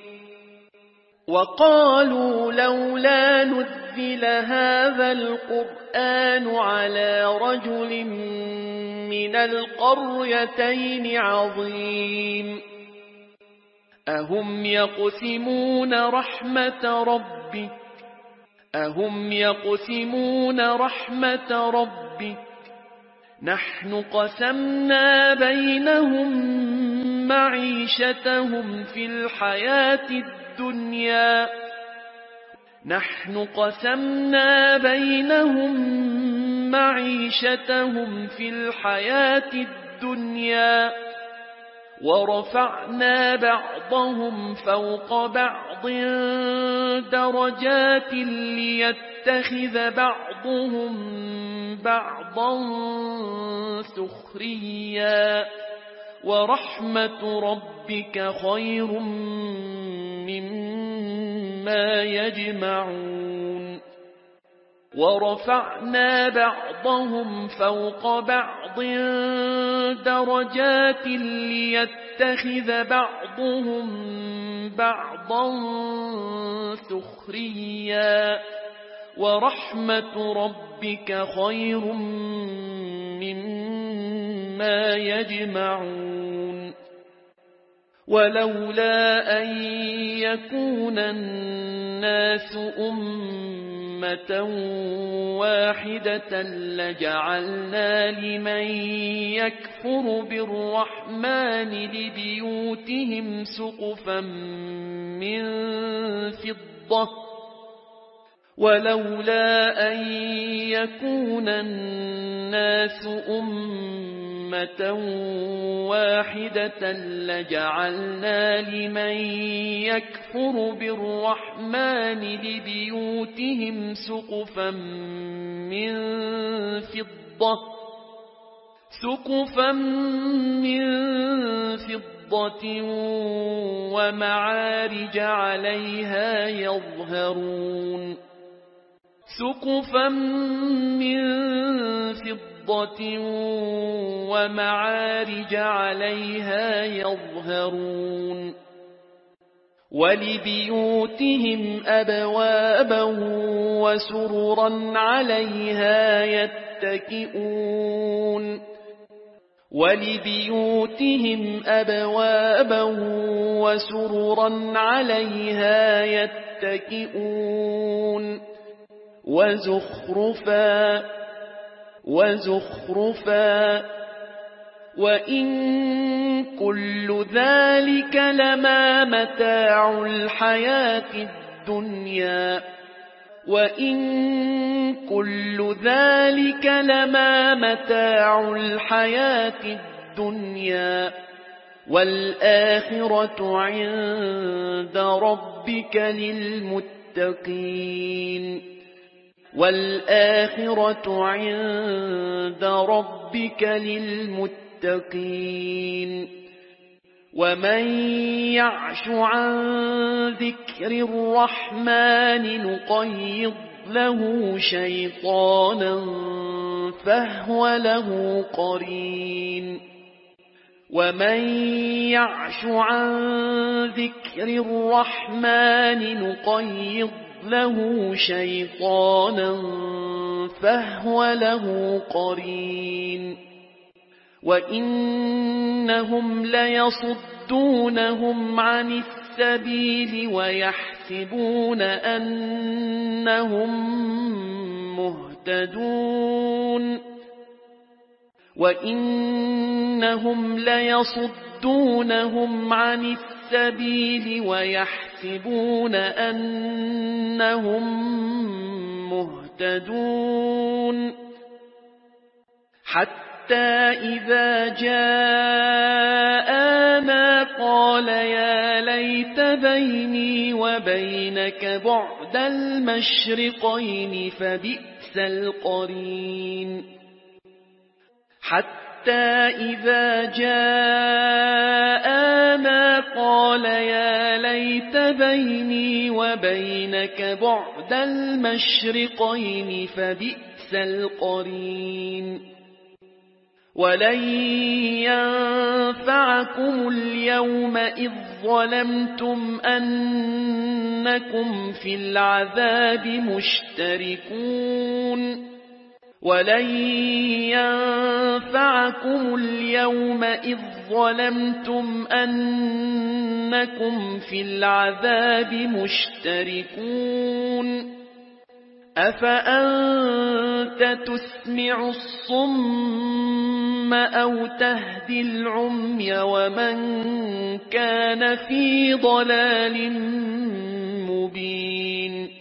Speaker 2: وقالوا لولا نزل هذا القرآن على رجل من القريتين عظيم أهم يقسمون رحمة ربك نحن قسمنا بينهم معيشتهم في الحياة الدنيا ورفعنا بعضهم فوق بعض درجات ليتخذ بعضهم بعضا سخريا ورحمة ربك خير مما يجمعون ورفعنا بعضهم فوق بعض درجات ليتخذ بعضهم بعضا سخريا ورحمة ربك خير مما يجمعون ولولا أن يكون الناس أمة واحدة لجعلنا لمن يكفر بالرحمن لبيوتهم سقفا من فضة ولولا أن يكون الناس أمة واحدة لجعلنا لمن يكفر بالرحمن لبيوتهم سقفا من فضة ومعارج عليها يظهرون ومعارج عليها يظهرون ولبيوتهم أبوابا وسررا عليها يتكئون وزخرفا وإن كل ذلك لما متاع الحياة الدنيا والآخرة عند ربك للمتقين ومن يعش عن ذكر الرحمن نقيض له شيطانا فهو له قرين وإنهم ليصدونهم عن السبيل ويحسبون أنهم مهتدون حتى إذا جاءنا قال يا ليت بيني وبينك بعد المشرقين فبئس القرين ولن ينفعكم اليوم إذ ظلمتم أنكم في العذاب مشتركون أفأنت تسمع الصم أو تهدي العمي ومن كان في ضلال مبين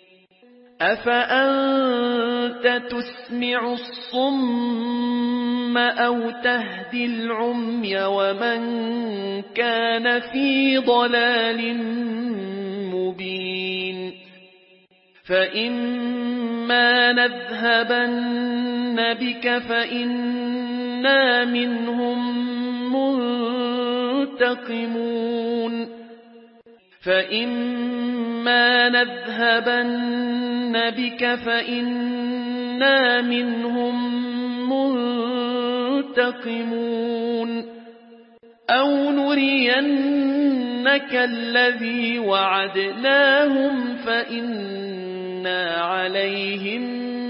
Speaker 2: فإما نذهبن بك فإنا منهم منتقمون فإما نذهبن بك فإنا منهم منتقمون أو نرينك الذي وعدناهم فإنا عليهم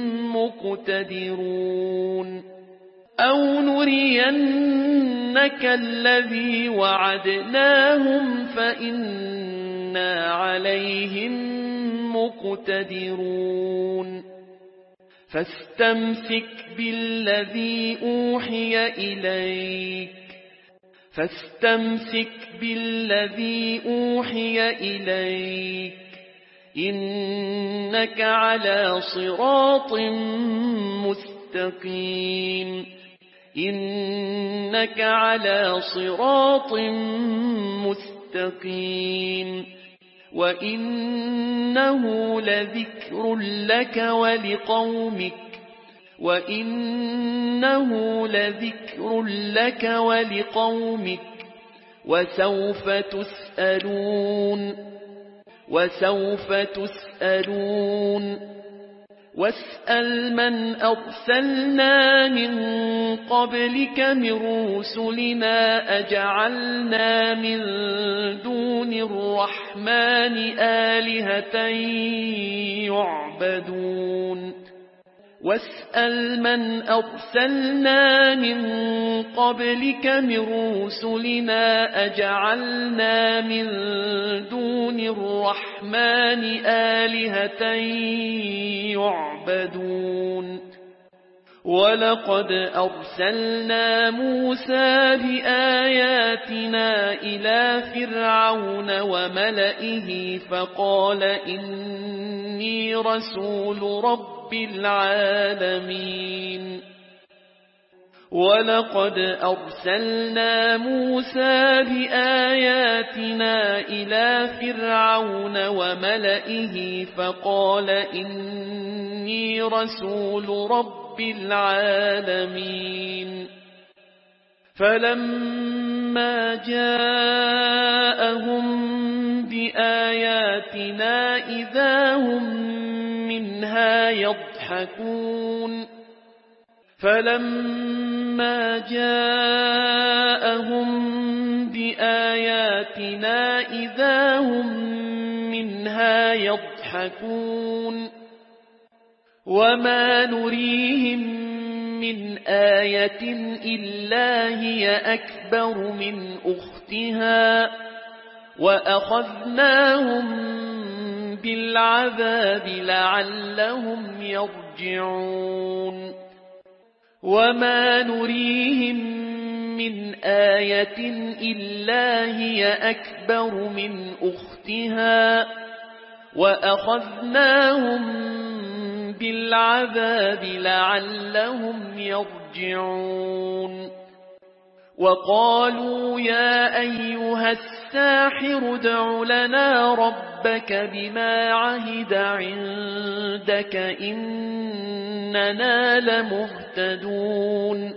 Speaker 2: مقتدرون أو نرينك الذي وعدناهم فإنا عليهم مقتدرون فاستمسك بالذي أوحي إليك إنك على صراط مستقيم وإنه لذكر لك ولقومك وسوف تسألون واسأل من أرسلنا من قبلك من رسلنا أجعلنا من دون الرحمن آلهة يعبدون واسأل من أرسلنا من قبلك من رسلنا أجعلنا من دون الرحمن آلهة يعبدون ولقد أرسلنا موسى بآياتنا إلى فرعون وملئه فقال إني رسول رب العالمين ولقد أرسلنا موسى بآياتنا إلى فرعون وملئه فقال إني رسول رب العالمين فلما جاءهم بآياتنا إذا هم منها يضحكون وما نريهم من آية إلا هي أكبر من أختها وأخذناهم بالعذاب لعلهم يرجعون وما نريهم من آية إلا هي أكبر من أختها وأخذناهم بالعذاب لعلهم يرجعون وقالوا يا أيها الساحر ادع لنا ربك بما عهد عندك إننا لمهتدون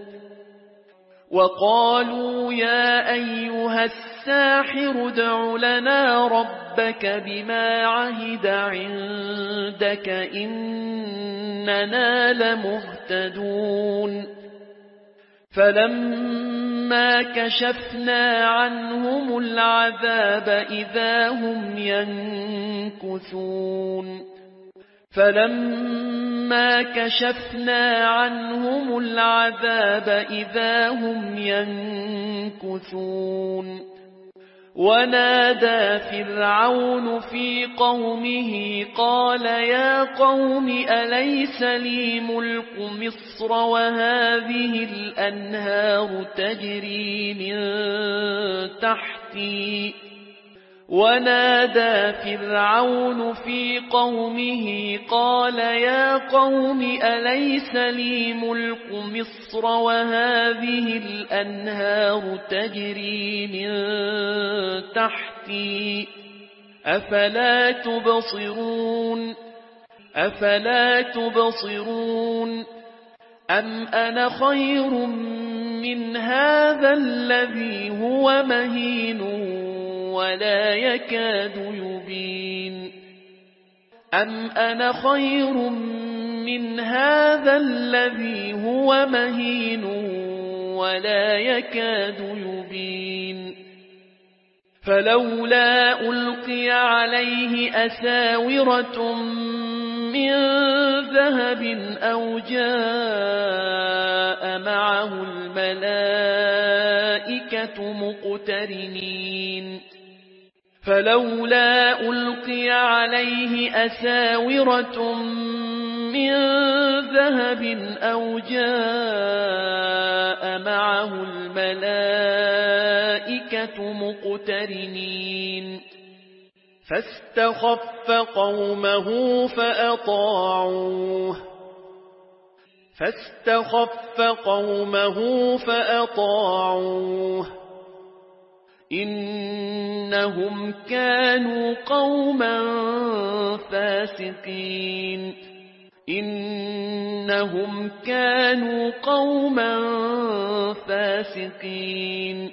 Speaker 2: وقالوا يا أيها الساحر ادع لنا ربك بما عهد عندك إننا لمهتدون فلما كشفنا عنهم العذاب إذا هم ينكثون ونادى فرعون في قومه قال يا قوم أليس لي ملك مصر وهذه الأنهار تجري من تحتي ونادى فرعون في قومه قال يا قوم أليس لي ملك مصر وهذه الأنهار تجري من تحتي أفلا تبصرون أم أنا خير من هذا الذي هو مهين ولا يكاد يبين أم أنا خير من هذا الذي هو مهين ولا يكاد يبين فلولا ألقي عليه أساورة من ذهب أو جاء معه الملائكة مقترنين فلولا ألقي عليه أساورة من ذهب أو جاء معه الملائكة مقترنين فاستخف قومه فأطاعوه إنهم كانوا قوما فاسقين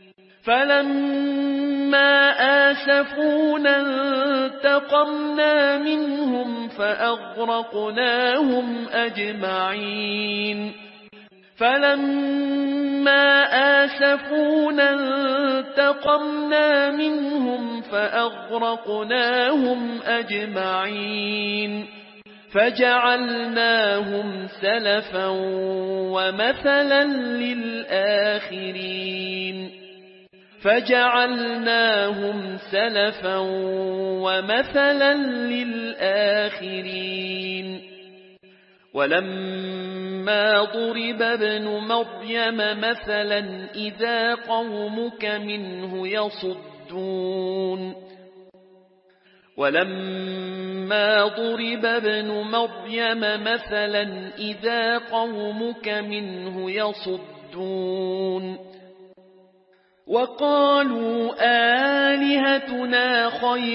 Speaker 2: فلما آسفونا انتقمنا منهم فأغرقناهم أجمعين فجعلناهم سلفا ومثلا للآخرين ولما ضرب ابن مريم مثلا إذا قومك منه يصدون وقالوا آلهتنا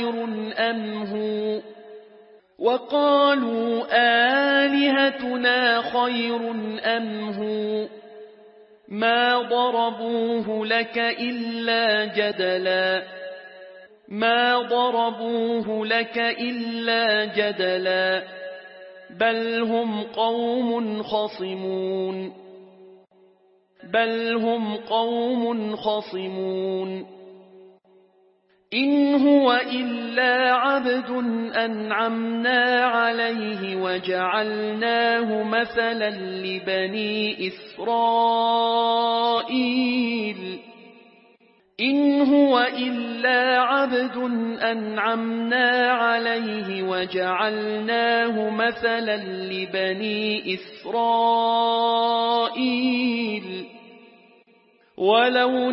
Speaker 2: خير أم هو ما ضربوه لك إلا جدلا بل هم قوم خصمون إن هو إلا عبد أنعمنا عليه وجعلناه مثلا لبني إسرائيل ولو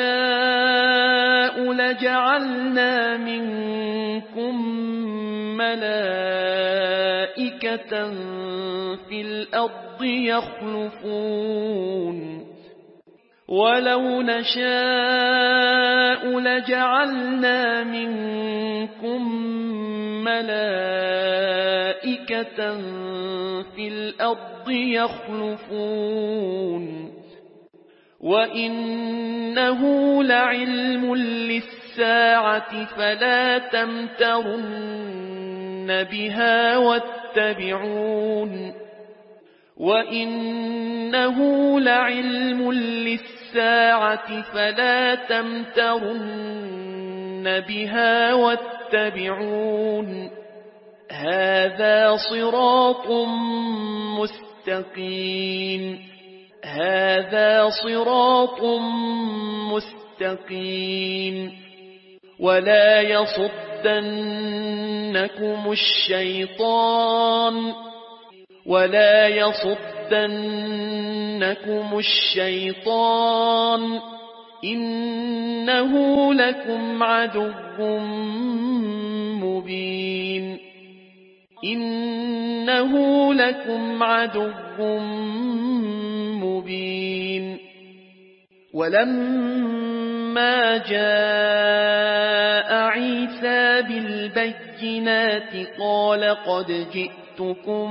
Speaker 2: نشاء لجعلنا منكم ملائكة في الأرض يخلفون وإنه لعلم للساعة فلا تمترن بها واتبعون هذا صراط مستقيم ولا يصدنكم الشيطان إنه لكم عدو مبين ولما جاء عيسى بالبينات قال قد جئتكم جئتكم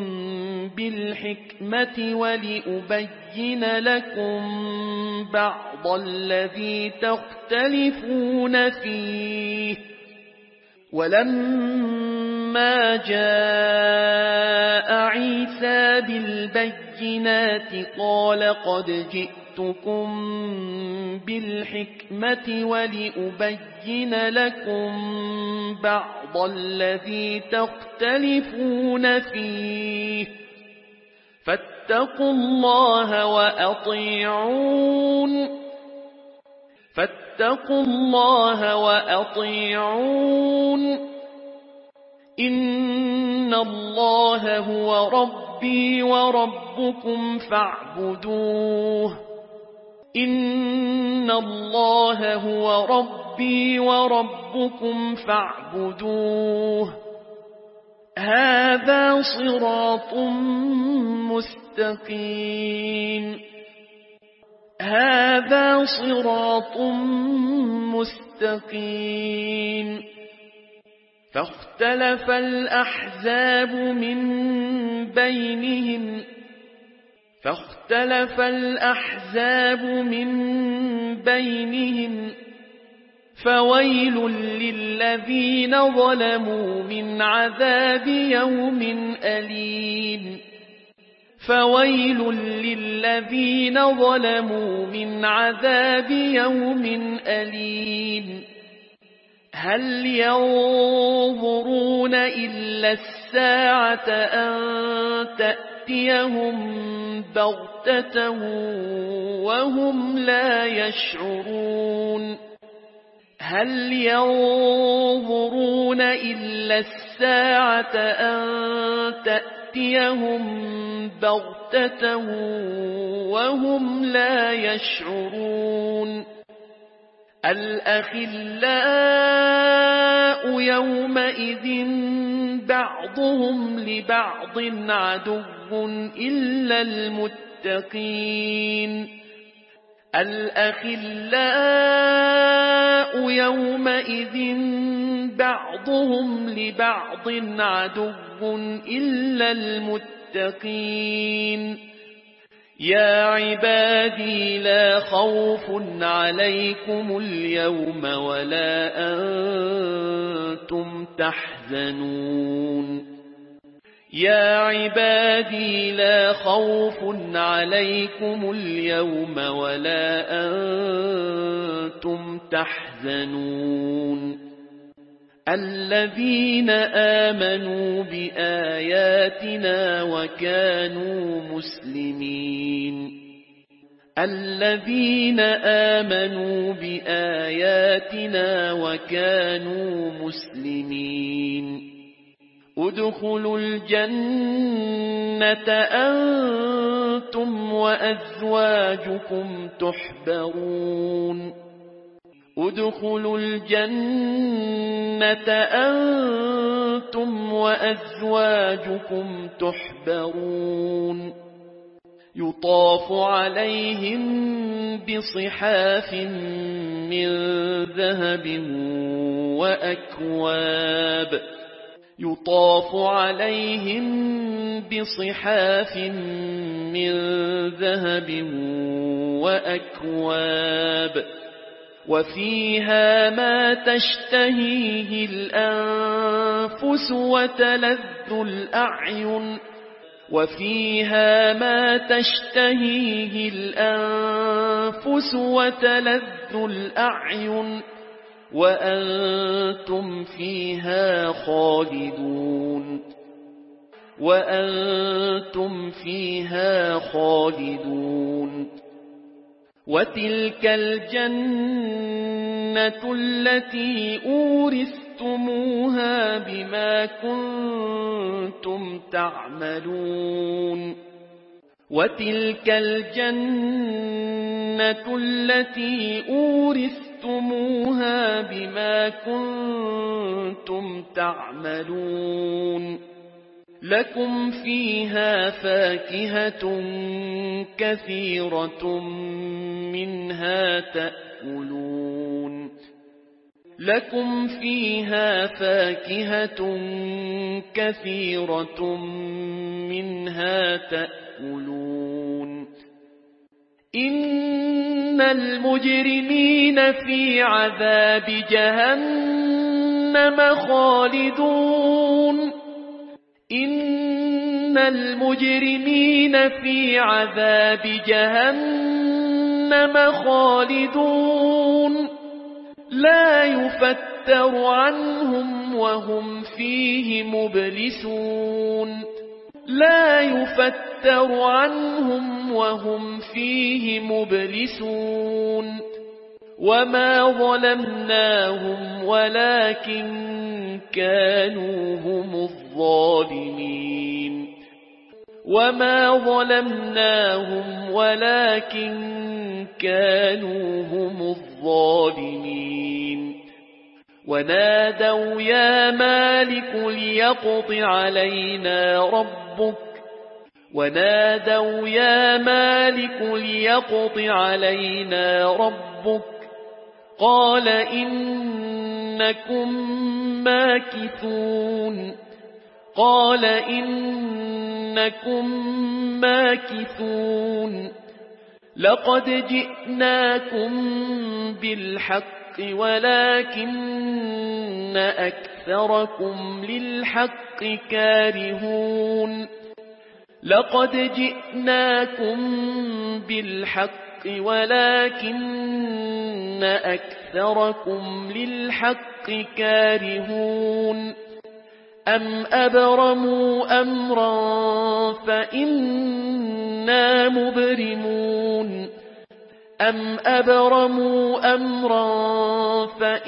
Speaker 2: بالحكمة ولأبين لكم بعض الذي تختلفون فيه. ولما جاء عيسى بالبينات قال قد جئتكم بالحكمة ولأبين لكم بعض الذي تختلفون فيه فاتقوا الله وأطيعون إن الله هو ربي وربكم فاعبدوه هذا صراط مستقيم. فاختلف الأحزاب من بينهم فويل للذين ظلموا من عذاب يوم أليم. هل ينظرون إلا الساعة أن تأتيهم بغتة وهم لا يشعرون. الأخلاء يومئذ بعضهم لبعض عدو إلا المتقين. يا عبادي لا خوف عليكم اليوم ولا أنتم تحزنون. الذين آمنوا بآياتنا وكانوا مسلمين ادخلوا الجنة أنتم وأزواجكم تحبرون. يطاف عليهم بصحاف من ذهب وأكواب وفيها ما تشتهيه الأنفس وتلذ الأعين وأنتم فيها خالدون. وتلك الجنة التي أورثتموها بما كنتم تعملون. لكم فيها فاكهة كثيرة منها تأكلون. لكم فيها فاكهة كثيرة منها تأكلون إن المجرمين في عذاب جهنم خالدون إن المجرمين في عذاب جهنم خالدون لا يفتر عنهم وهم فيه مبلسون لا يفتر عنهم وهم فيه مبلسون وما ظلمناهم ولكن كانوا هم الظالمين وما ظلمناهم ولكن كانوا هم الظالمين ونادوا يا مالك ليقض علينا ربك ونادوا يا مالك ليقض علينا ربك قال إنكم ماكثون قال إنكم ماكثون لقد جئناكم بالحق ولكن أكثركم للحق كارهون لقد جئناكم بالحق ولكن أكثركم للحق كارهون أم أبرموا أمرا فإنا مبرمون أم أبرموا أمرا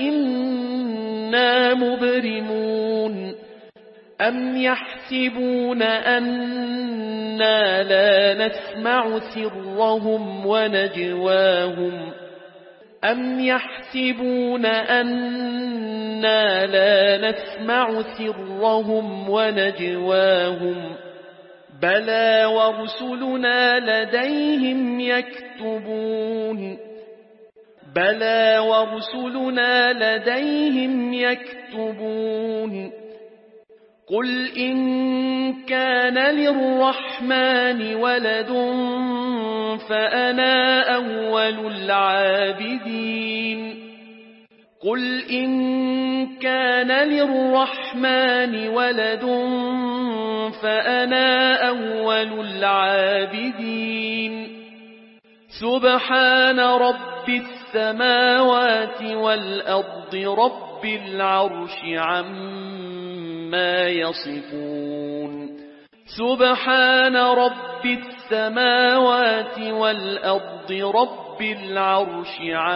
Speaker 2: فإنا مبرمون أم يحسبون أنا لا نسمع سرهم ونجواهم أم يحسبون أنا لا نسمع سرهم ونجواهم بلى ورسلنا لديهم يكتبون بلى ورسلنا لديهم يكتبون قل إن كان للرحمن ولد فأنا أول العابدين قل إن كان للرحمن ولد فأنا أول العابدين سبحان رب السماوات والأرض رب العرش عما يصفون سبحان رب السماوات والأرض رب العرش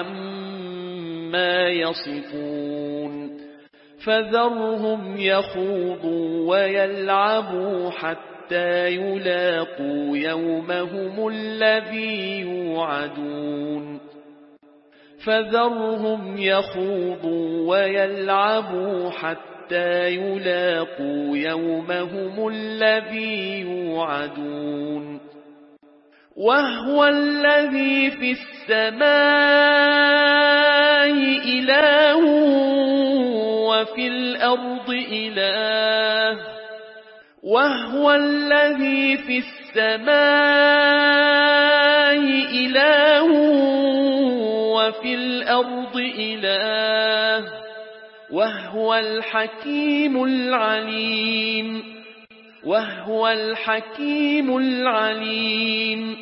Speaker 2: عما يصفون فذرهم يخوضوا ويلعبوا حتى يلاقوا يومهم الذي يوعدون فذرهم يخوضوا ويلعبوا حتى يلاقوا يومهم الذي يوعدون وهو الذي في السماء إله وفي الأرض إله وهو الذي في السماء إله وفي الأرض إله وهو الحكيم العليم وهو الحكيم العليم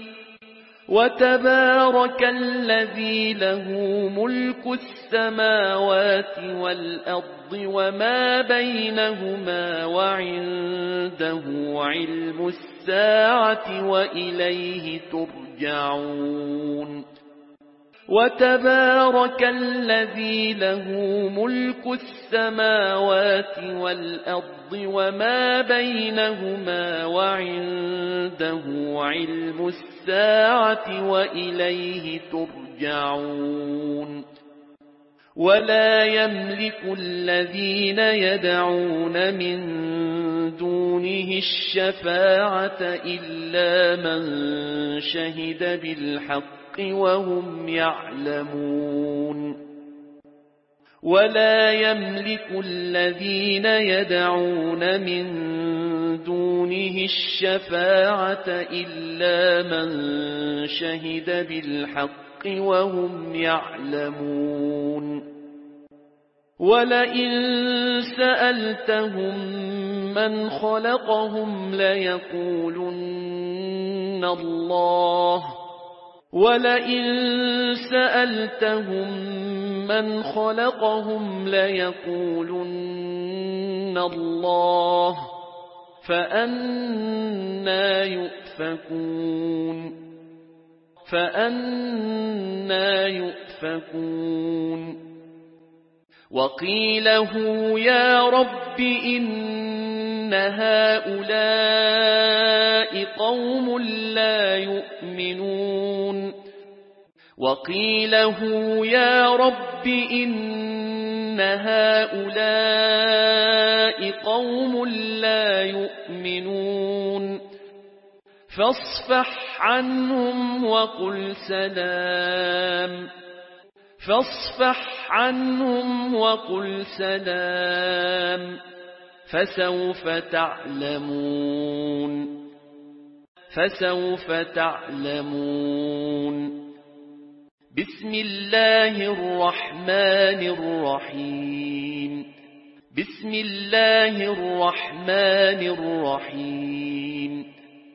Speaker 2: وتبارك الذي له ملك السماوات والأرض وما بينهما وعنده علم الساعة وإليه ترجعون وتبارك الذي له ملك السماوات والأرض وما بينهما وعنده علم الساعة وإليه ترجعون ولا يملك الذين يدعون من دونه الشفاعة إلا من شهد بالحق وهم يعلمون ولا يملك الذين يدعون من دونه الشفاعة إلا من شهد بالحق وهم يعلمون ولئن سألتهم من خلقهم ليقولن الله ولئن سألتهم من خلقهم ليقولن الله فأنى يؤفكون وقيله يا رب إن هؤلاء قوم لا يؤمنون وقيله يا رب إن هؤلاء قوم لا يؤمنون فاصفح عنهم وقل سلام فسوف تعلمون بسم الله الرحمن الرحيم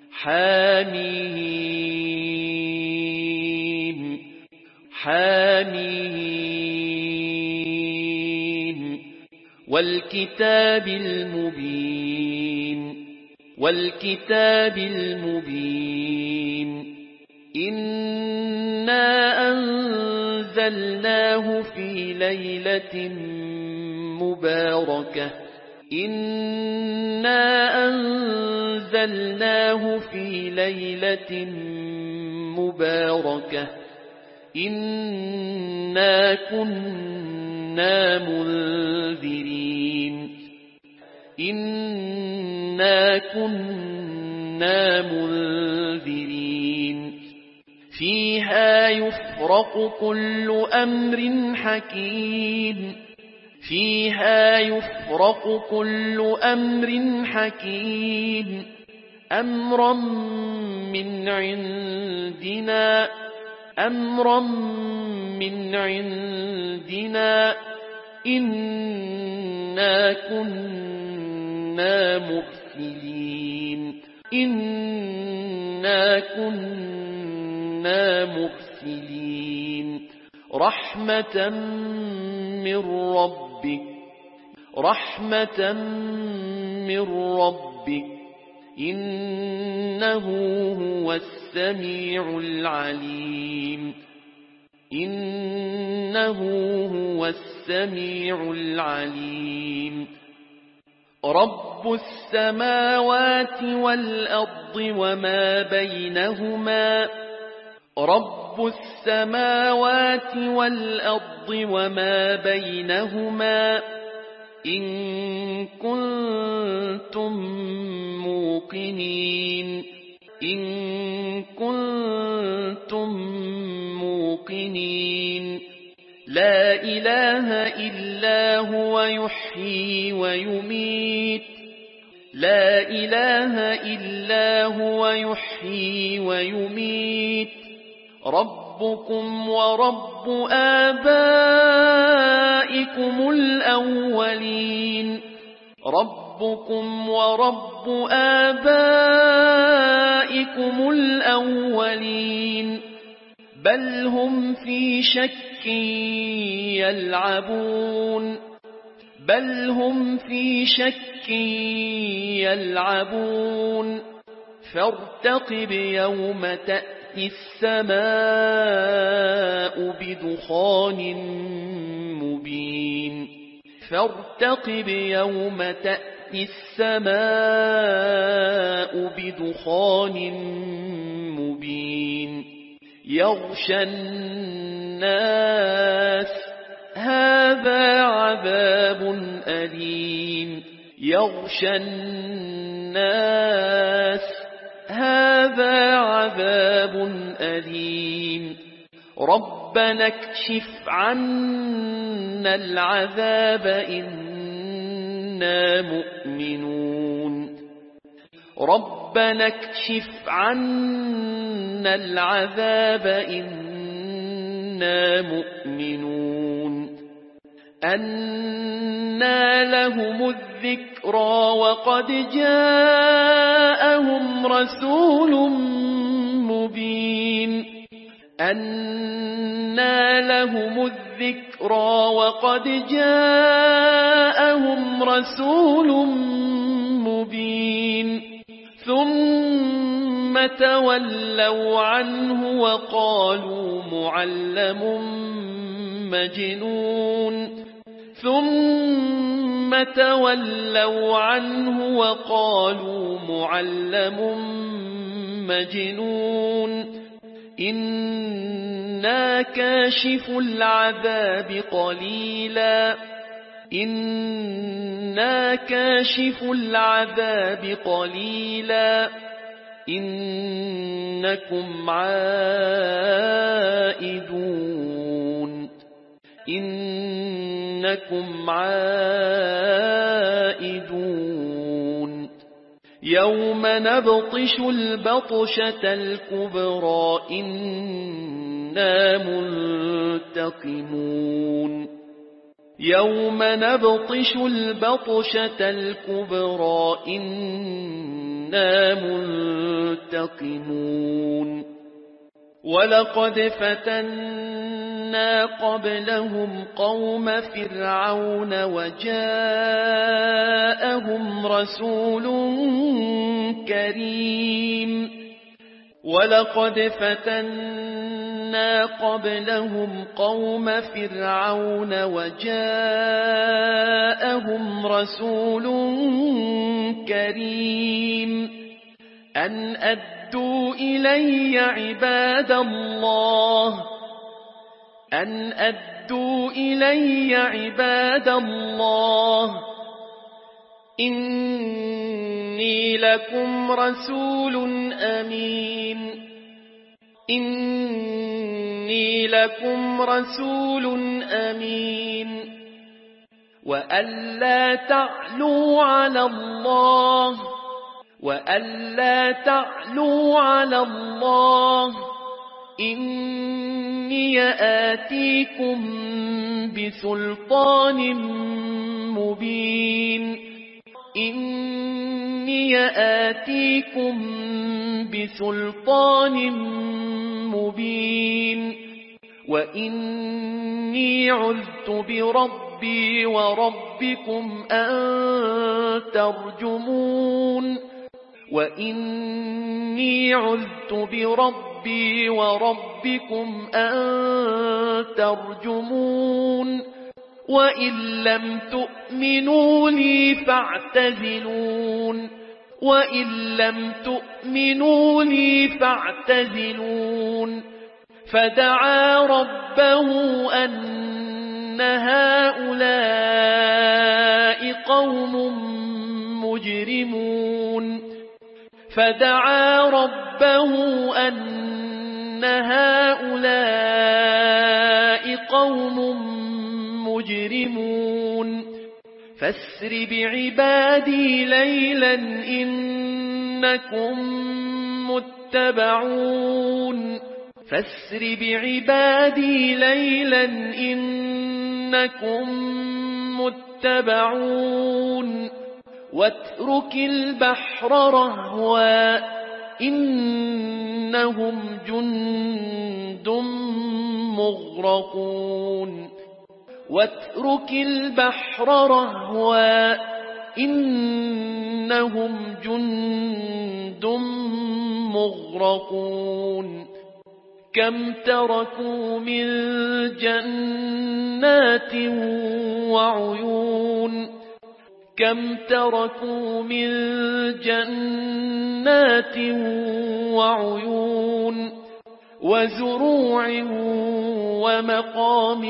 Speaker 2: حميم والكتاب المبين إنا أنزلناه في ليلة مباركة إنا كنا منذرين فيها يفرق كل أمر حكيم أمرا من عندنا إنا كنا مرسلين رحمة من ربك إنه هو السميع العليم رب السماوات والأرض وما بينهما إن كنتم موقنين لا إله إلا هو يحيي ويميت ربكم ورب آبائكم الأولين بل هم في شك يلعبون فارتقب يوم تأتي السماء بدخان مبين يغشى الناس هذا عذاب أليم ربنا اكشف عنا العذاب إنا مؤمنون ربنا اكشف عنا العذاب إنا مؤمنون أنى لهم الذكرى وقد جاءهم رسول مبين أنى لهم الذكرى وقد جاءهم رسول مبين ثم تولوا عنه وقالوا معلم مجنون ثم تولوا عنه وقالوا معلم مجنون إنا كاشف العذاب قليلا إنا كاشف العذاب قليلا إنكم عائدون إنكم عائدون يوم نبطش البطشة الكبرى إنا منتقمون يوم نبطش البطشة الكبرى إنا منتقمون ولقد فتنا قبلهم قوم فرعون وجاءهم رسول كريم ولقد فتنا قبلهم قوم فرعون وجاءهم رسول كريم أن أدوا إلي عباد الله أن أدوا إلي عباد الله إني لكم رسول أمين إني لكم رسول أمين وألا تعلوا على الله وألا تعلوا على الله إني آتيكم بسلطان مبين إني آتيكم بسلطان مبين وإني عذت بربي وربكم أن ترجمون وإني عذت بربي وربكم أن ترجمون وإن لم تؤمنوا لي فاعتزلون وإن لم تؤمنوا لي فاعتزلون فدعا ربه أن هؤلاء قوم مجرمون فدعا ربه أن هؤلاء قوم مجرمون فاسر بعبادي ليلا إنكم متبعون فاسر بعبادي ليلا إنكم متبعون واترك البحر رهوا إنهم جند مغرقون واترك البحر رهوا إنهم جند مغرقون كم تركوا من جنات وعيون كم تركوا من جنات وعيون وزروع ومقام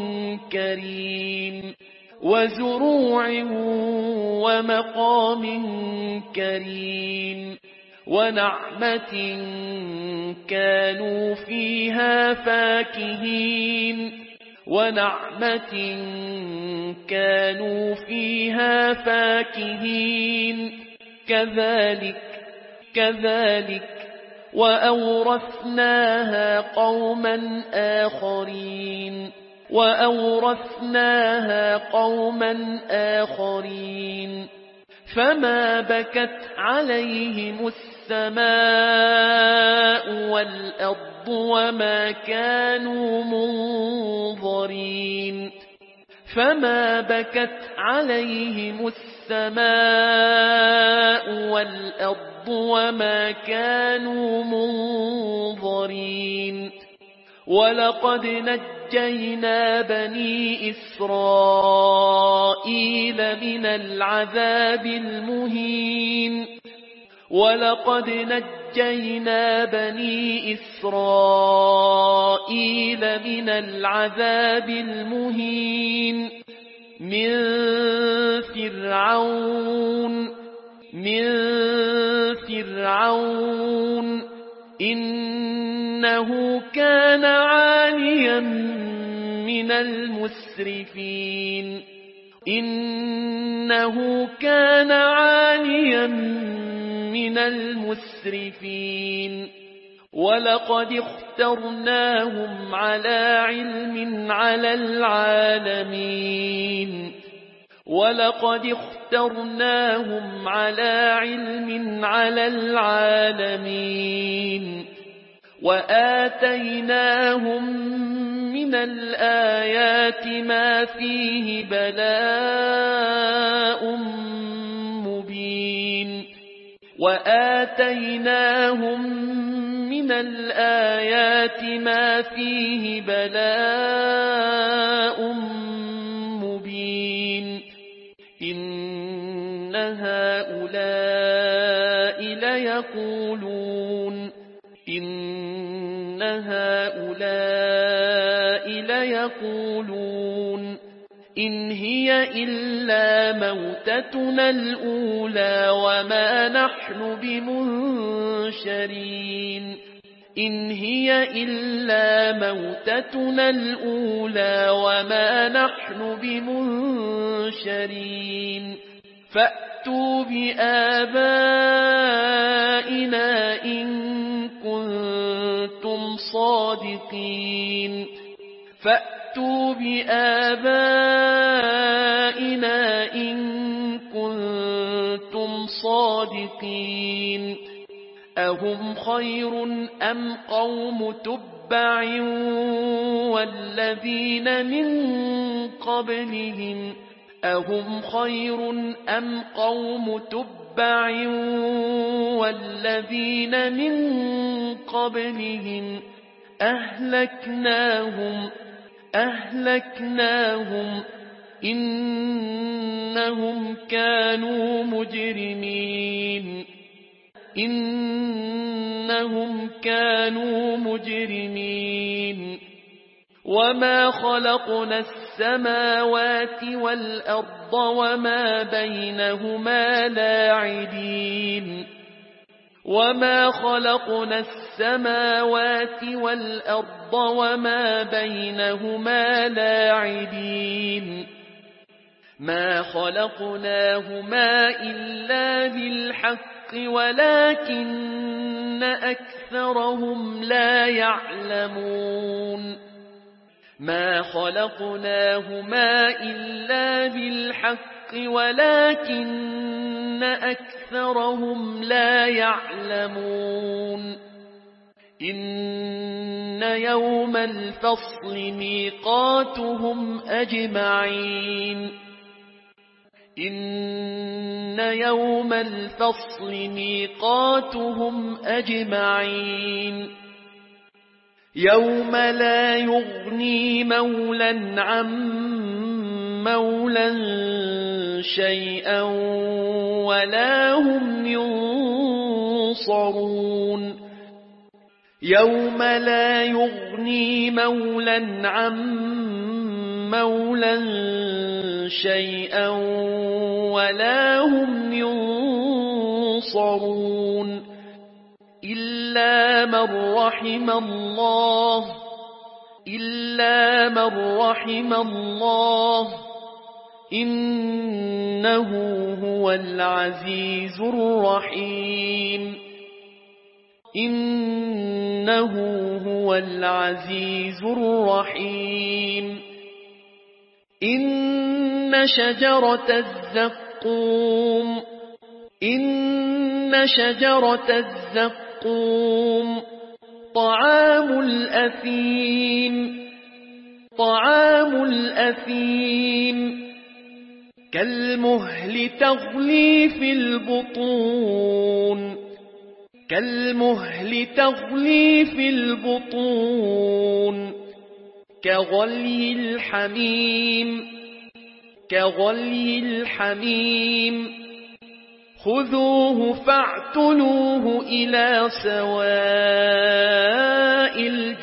Speaker 2: كريم وزروع ومقام كريم ونعمة كانوا كانوا فيها فاكهين ونعمة كانوا فيها فاكهين كذلك وأورثناها قوما آخرين فما بكت عليهم السماء والأرض وما كانوا منظرين ولقد نجينا بني إسرائيل من العذاب المهين من فرعون إنه كان عاليا من المسرفين ولقد اخترناهم على علم على العالمين وآتيناهم من الآيات ما فيه بلاء مبين إن هؤلاء ليقولون إن هي إلا موتتنا الأولى وما نحن بمنشرين فأتوا بآبائنا إن كنتم صادقين أهم خير أم قوم تبع والذين من قبلهم أهلكناهم إنهم كانوا مجرمين وما خلقنا السماوات والأرض وما بينهما لاعبين ما خلقناهما إلا بالحق ولكن أكثرهم لا يعلمون إن يوم الفصل ميقاتهم أجمعين يوم لا يغني مولى عن مولى شيئا ولا هم ينصرون إلا إلا من رحم الله إنه هو العزيز الرحيم. إنه هو العزيز الرحيم. إن شجرة الزقوم طعام الأثيم كالمهل تغلي في البطون كغلي الحميم خذوه فاعتلوه إلى سواء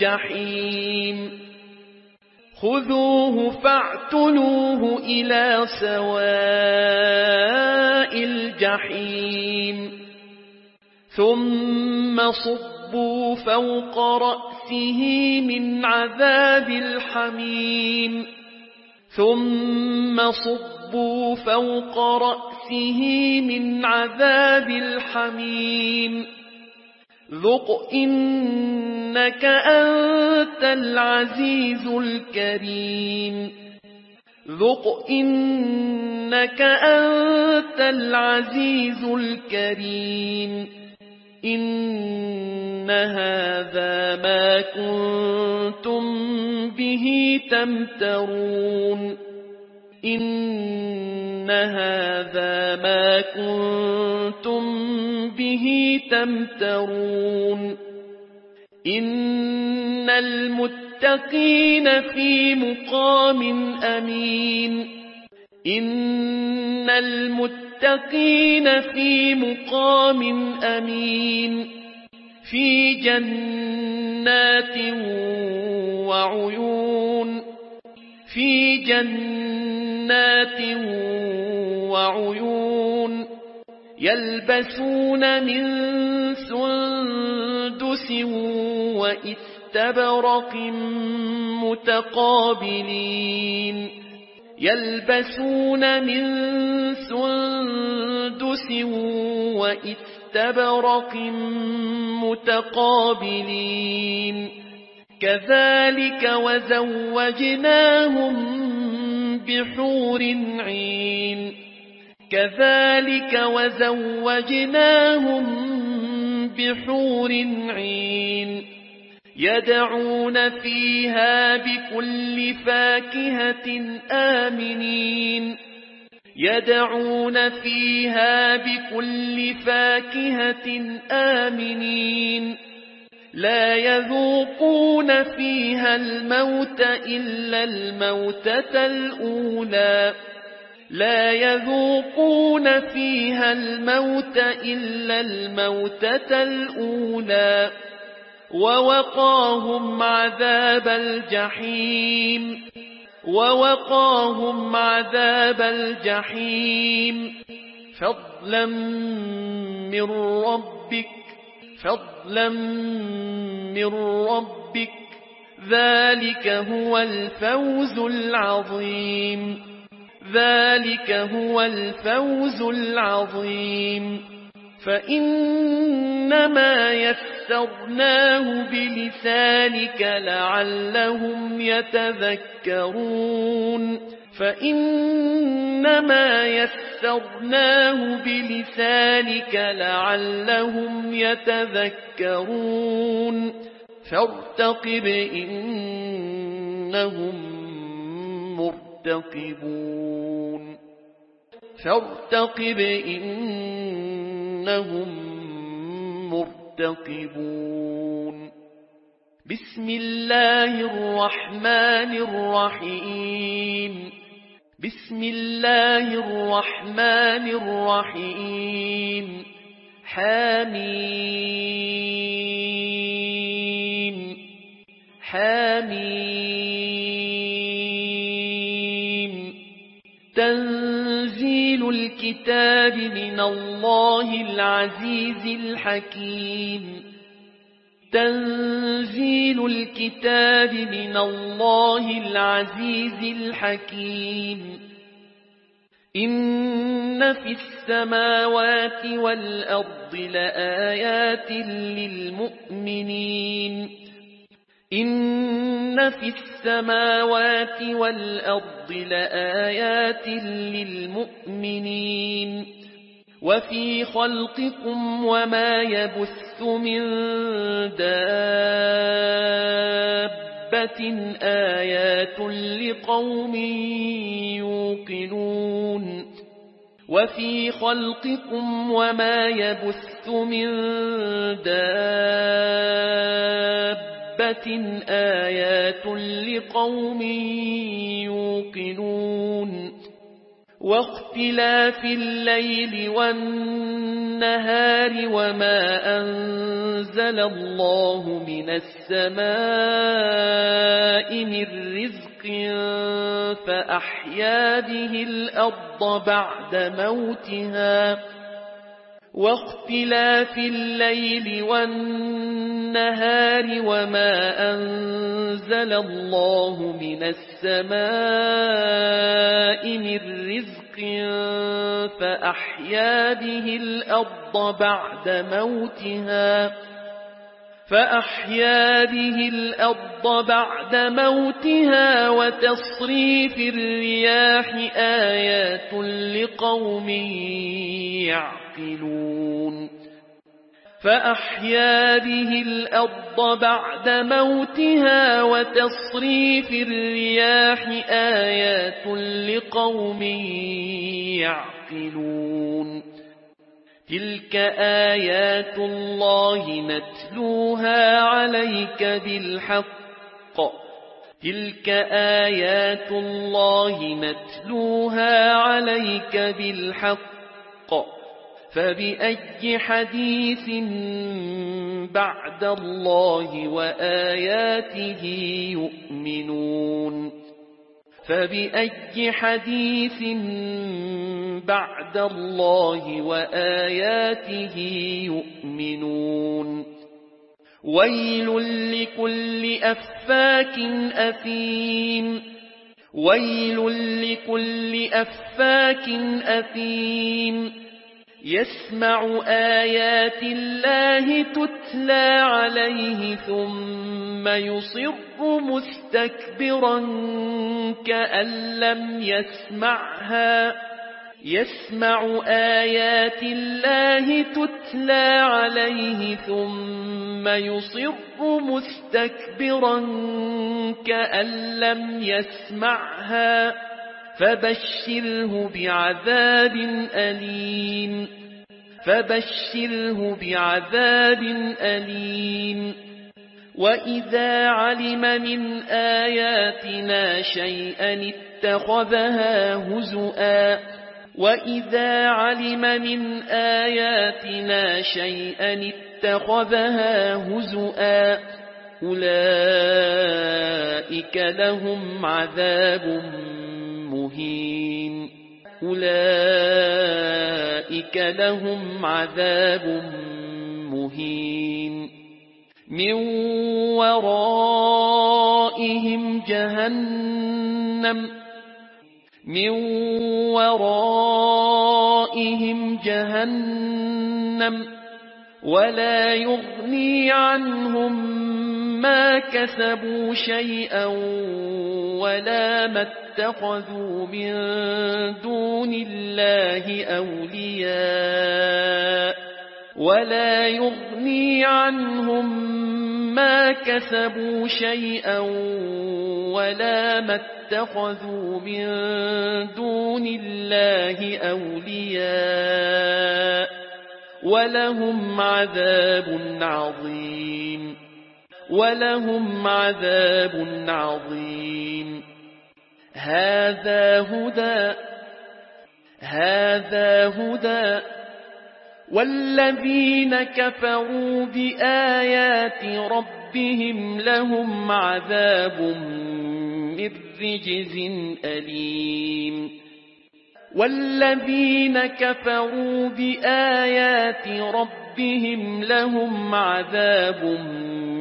Speaker 2: الجحيم ثم صبوا فوق رأسه من عذاب الحميم ذق إنك أنت العزيز الكريم إن هذا ما كنتم به تمترون. إن المتقين في مقام أمين في جنات وعيون يلبسون من سندس وإستبرق متقابلين كذلك وزوجناهم بحور عين يدعون فيها بكل فاكهة آمنين لا يذوقون فيها الموت إلا الموتة الأولى ووقاهم عذاب الجحيم فضلا من ربك ذلك هو الفوز العظيم فإنما يسرناه بلسانك لعلهم يتذكرون فارتقب إنهم مرتقبون بسم الله الرحمن الرحيم حميم تنزيل الكتاب من الله العزيز الحكيم تنزيل الكتاب من الله العزيز الحكيم إن في السماوات والأرض لآيات للمؤمنين إن في السماوات والأرض لآيات للمؤمنين وفي خلقكم وما يبث من دابة آيات لقوم يوقنون وفي خلقكم وما يبث من دابة آيات لقوم يوقنون واختلاف الليل والنهار وما أنزل الله من السماء من رزق فأحيا به الأرض بعد موتها واختلاف الليل والنهار وما أنزل الله من السماء من رزق فأحيا به الأرض بعد موتها وتصريف الرياح آيات لقوم يعقلون فأحيا به الأرض بعد موتها وتصريف الرياح آيات لقوم يعقلون تلك آيات الله نتلوها عليك بالحق فبأي حديث بعد الله وآياته يؤمنون ويل لكل أفاك أثيم يسمع آيات الله تتلى عليه ثم يصر مستكبرا كأن لم يسمعها فبشره بعذاب أليم وإذا علم من آياتنا شيئا اتخذها هزؤا أولئك لهم عذاب مهين من ورائهم جهنم ولا يغني عنهم ما كسبوا شيئا ولا ما اتخذوا من دون الله أولياء ولهم عذاب عظيم هذا هدى والذين كفروا بآيات ربهم لهم عذاب من رجز أليم والذين كفروا بآيات ربهم لهم عذاب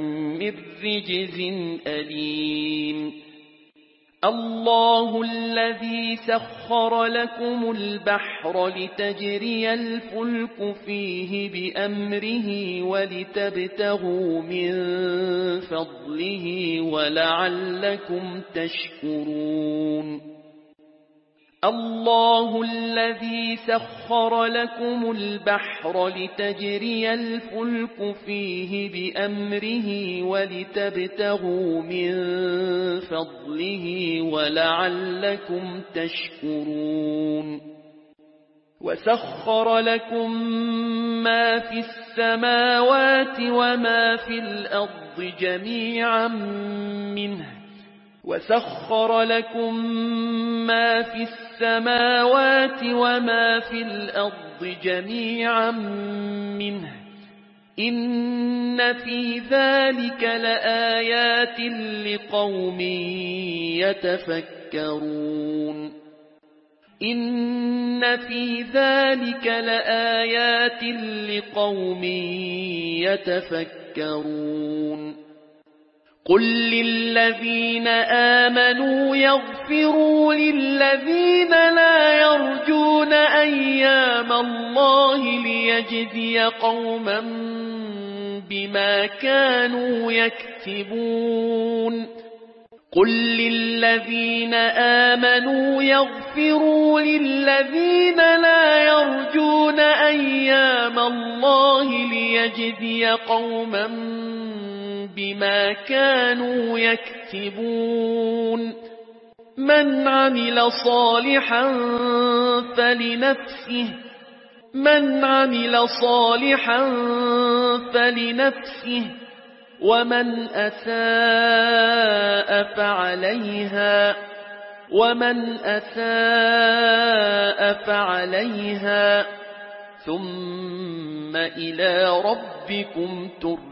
Speaker 2: من رجز أليم الله الذي سخر لكم البحر لتجري الفلك فيه بأمره ولتبتغوا من فضله ولعلكم تشكرون الله الذي سخر لكم البحر لتجري الفلك فيه بأمره ولتبتغوا من فضله ولعلكم تشكرون وسخر لكم ما في السماوات وما في الأرض جميعا منه وسخر لكم ما في السماوات وما في الأرض جميعا منه إن في ذلك لآيات لقوم يتفكرون إن في ذلك لآيات لقوم يتفكرون قل للذين آمنوا يغفروا للذين لا يرجون أيام الله ليجزي قوما بما كانوا يكسبون قل للذين آمنوا يغفروا للذين لا يرجون أيام الله ليجزي قوما بما كانوا يكسبون من عمل صالحا فلنفسه ومن أساء فعليها ثم إلى ربكم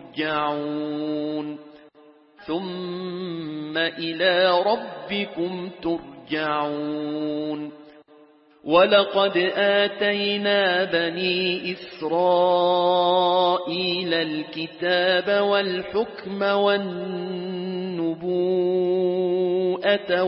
Speaker 2: ترجعون ولقد آتينا بني إسرائيل الكتاب والحكم والنبوءة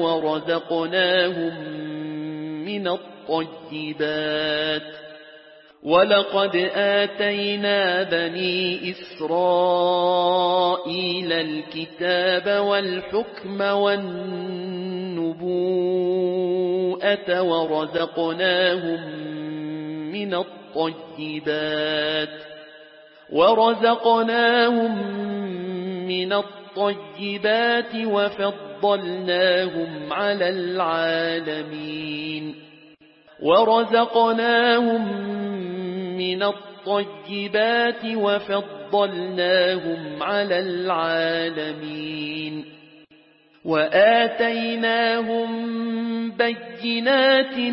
Speaker 2: ورزقناهم من الطيبات وفضلناهم على العالمين وآتيناهم بينات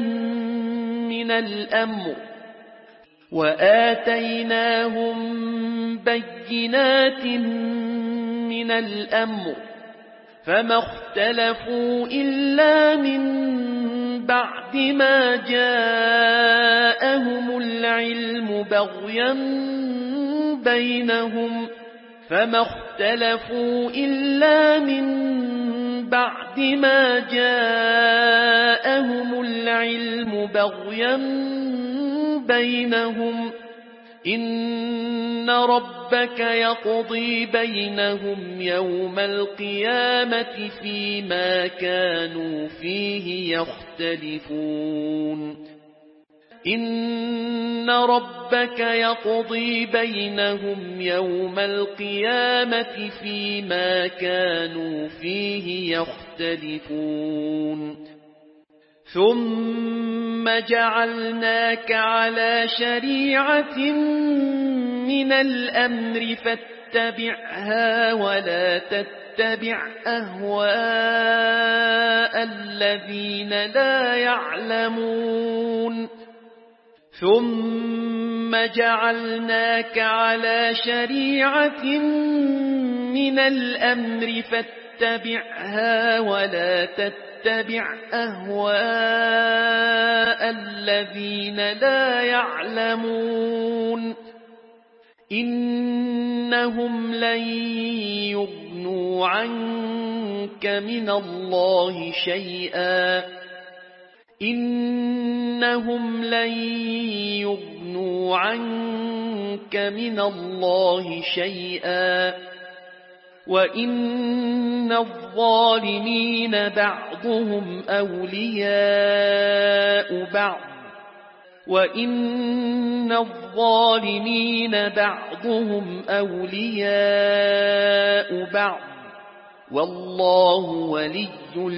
Speaker 2: من الأمر فما اختلفوا إلا من بعد ما جاءهم العلم بغيا بينهم إن ربك يقضي بينهم يوم القيامة فيما كانوا فيه يختلفون ثم جعلناك على شريعة من الأمر فاتبعها ولا تتبع أهواء الذين لا يعلمون إنهم لن يغنوا عنك من الله شيئا إنهم لن يغنوا عنك من الله شيئا وإن الظالمين بعضهم أولياء بعض وإن الظالمين بعضهم أولياء بعض والله ولي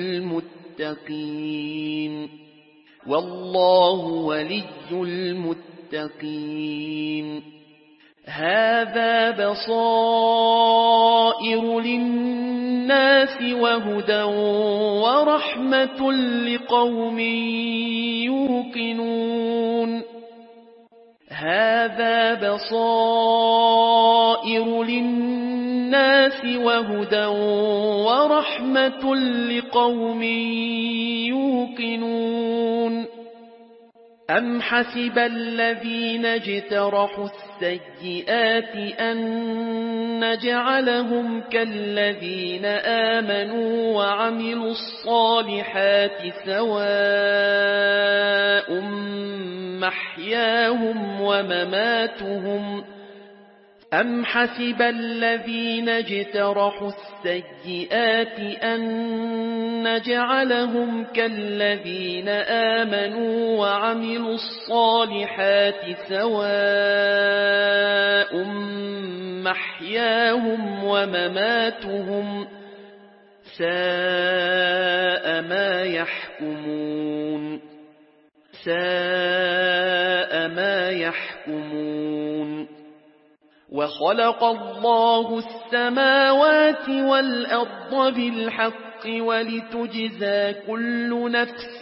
Speaker 2: المتقين والله ولي المتقين هذا بصائر للناس وهدى ورحمة لقوم يوقنون هذا بصائر للناس وهدى ورحمة لقوم يوقنون أم حسب الذين اجترحوا السيئات أن نجعلهم كالذين آمنوا وعملوا الصالحات سواء محياهم ومماتهم أم حسب الذين اجترحوا السيئات أن نجعلهم كالذين آمنوا وعملوا الصالحات سواء محياهم ومماتهم ساء ما يحكمون ساء ما يحكمون وخلق الله السماوات والأرض بالحق ولتجزى كل نفس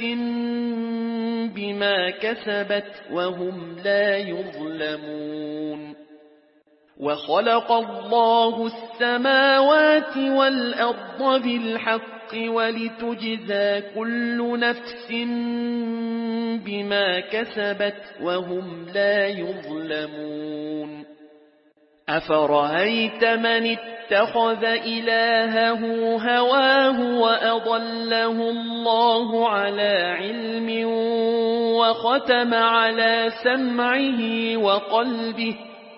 Speaker 2: بما كسبت وهم لا يظلمون وخلق الله السماوات والأرض بالحق ولتجزى كل نفس بما كسبت وهم لا يظلمون أفرأيت من اتخذ إلهه هواه وأضله الله على علم وختم على سمعه وقلبه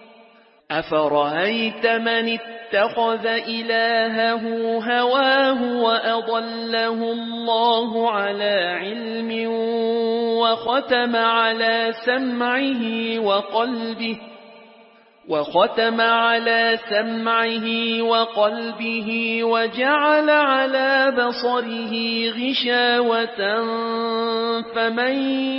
Speaker 2: أفرأيت من اتخذ إلهه هواه وأضله الله على علم وختم على سمعه وقلبه وجعل على بصره غشاوة فمن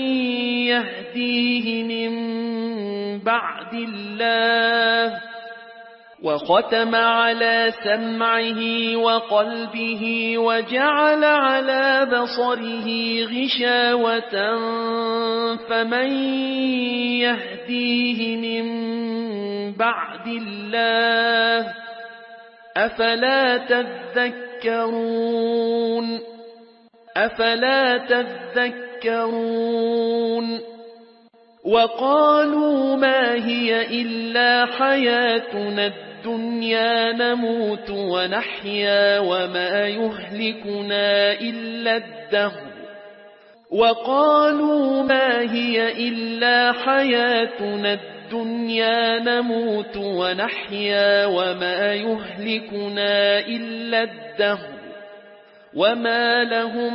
Speaker 2: يهديه من بعد الله وختم على سمعه وقلبه وجعل على بصره غشاوة فمن يهديه من بعد الله أفلا تذكرون وقالوا ما هي إلا حياتنا الدنيا نموت ونحيا وما يهلكنا إلا الدهر وقالوا ما هي إلا حياتنا الدنيا نموت ونحيا وما يهلكنا إلا الدهر وما لهم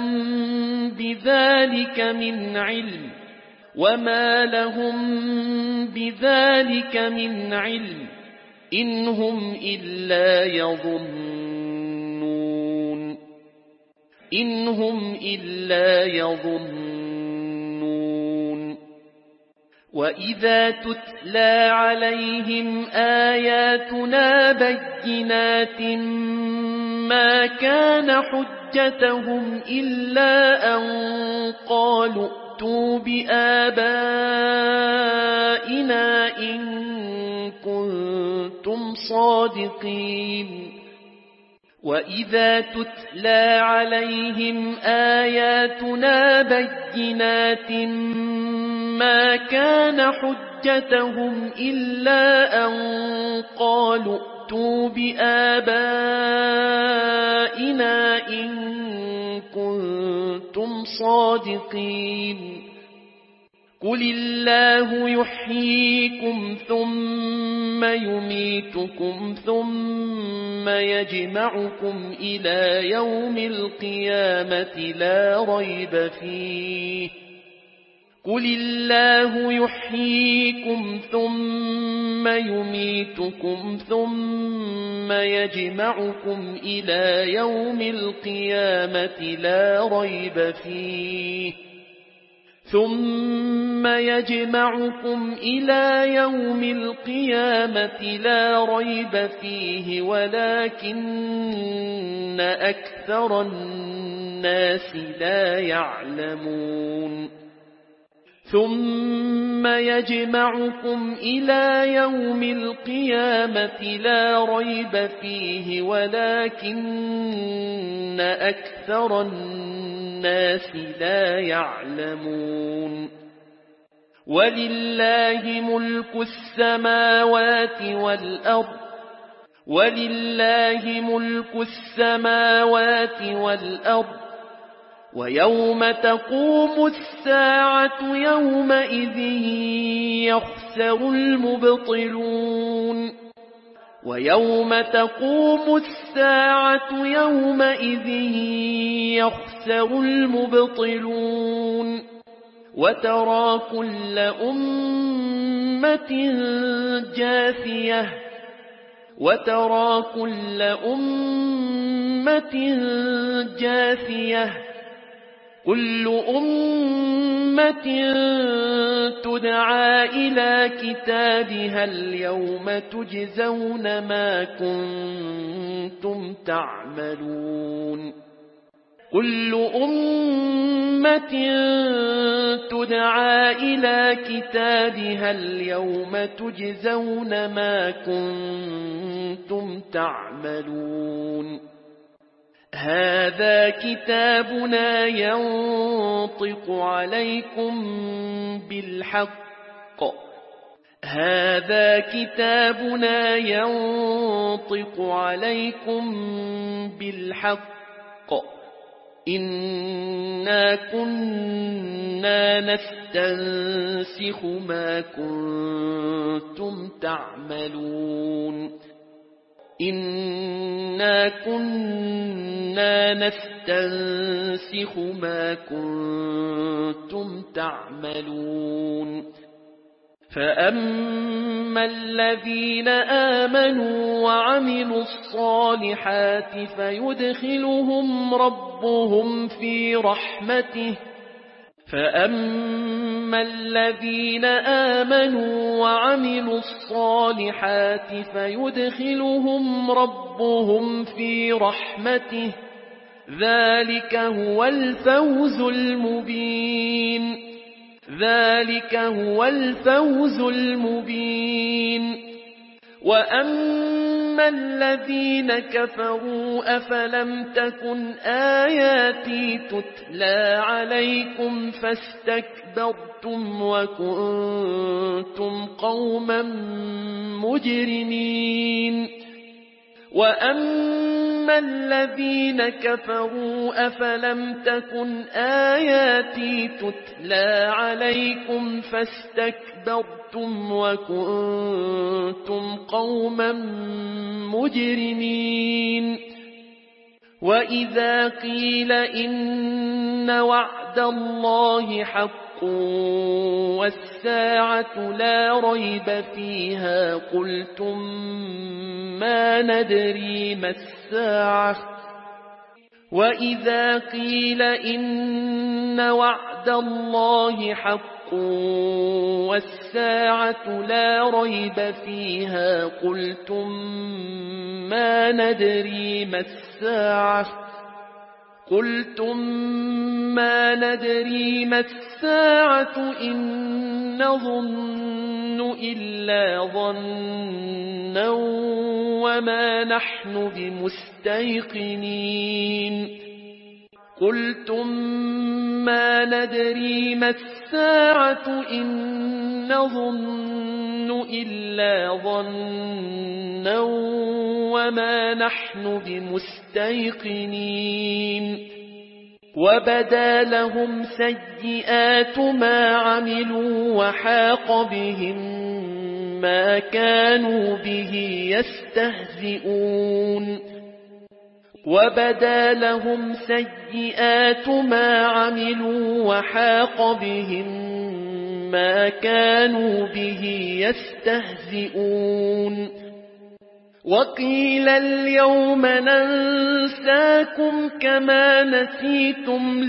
Speaker 2: بذلك من علم إن هم إلا يظنون وإذا تتلى عليهم آياتنا بينات ما كان حجتهم إلا أن قالوا ائتوا بآبائنا إن كنتم صادقين وإذا تتلى عليهم آياتنا بينات ما كان حجتهم حجتهم إلا أن قالوا ائتوا بآبائنا إن كنتم صادقين قل الله يحييكم ثم يميتكم ثم يجمعكم إلى يوم القيامة لا ريب فيه قل الله يحييكم ثم يميتكم ثم يجمعكم إلى يوم القيامة لا ريب فيه ثم يجمعكم إلى يوم القيامة لا ريب فيه ولكن أكثر الناس لا يعلمون ثم يجمعكم إلى يوم القيامة لا ريب فيه ولكن أكثر الناس لا يعلمون ولله ملك السماوات والأرض ويوم تقوم الساعة يومئذ يخسر المبطلون وترى كل أمة جاثية كل أمة تدعى إلى كتابها اليوم تجزون ما كنتم تعملون كل أمة تدعى إلى كتابها اليوم تجزون ما كنتم تعملون هذا كتابنا ينطق عليكم بالحق إنا كنا نستنسخ ما كنتم تعملون إنا كنا نستنسخ ما كنتم تعملون فأما الذين آمنوا وعملوا الصالحات فيدخلهم ربهم في رحمته فأما الذين آمنوا وعملوا الصالحات فيدخلهم ربهم في رحمته ذلك هو الفوز المبين وأما الذين كفروا أفلم تكن آياتي تتلى عليكم فاستكبرتم وكنتم قوما مجرمين وأما الذين كفروا أفلم تكن آياتي تتلى عليكم فاستكبرتم وكنتم قوما مجرمين وإذا قيل إن وعد الله حق والساعة لا ريب فيها قلتم ما ندري ما الساعة وإذا قيل إن وعد الله حق والساعة لا ريب فيها قلتم ما ندري ما الساعة إن نظن إلا ظنا وما نحن بمستيقنين قلتم ما ندري ما الساعة إن نظن إلا ظنا وما نحن بمستيقنين وبدا لهم سيئات ما عملوا وحاق بهم ما كانوا به يستهزئون وبدا لهم سيئات ما عملوا وحاق بهم ما كانوا به يستهزئون وقيل اليوم ننساكم كما نسيتم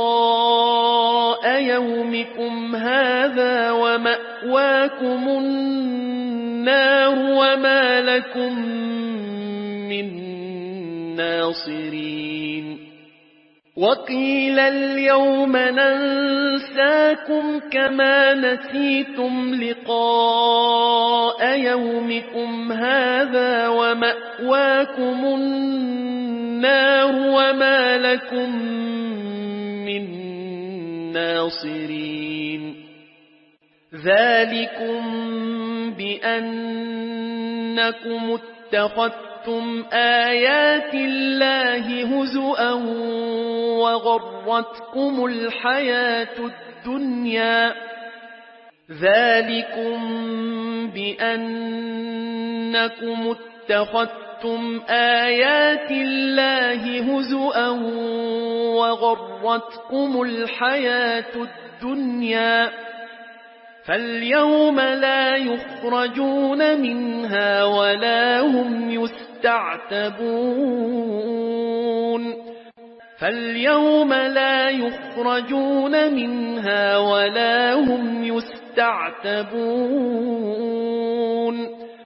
Speaker 2: لقاء يومكم هذا ومأواكم النار وما لكم من ناصرين وقيل اليوم ننساكم كما نسيتم لقاء يومكم هذا ومأواكم النار وما لكم من ناصرين ذلكم بأنكم اتخذتم آيات الله هزؤا وغرتكم الحياة الدنيا ذلكم بأنكم اتخذتم آيات الله هزؤا وغرتكم الحياة الدنيا فاليوم لا يخرجون منها ولا هم يستعتبون فاليوم لا يخرجون منها ولا هم يستعتبون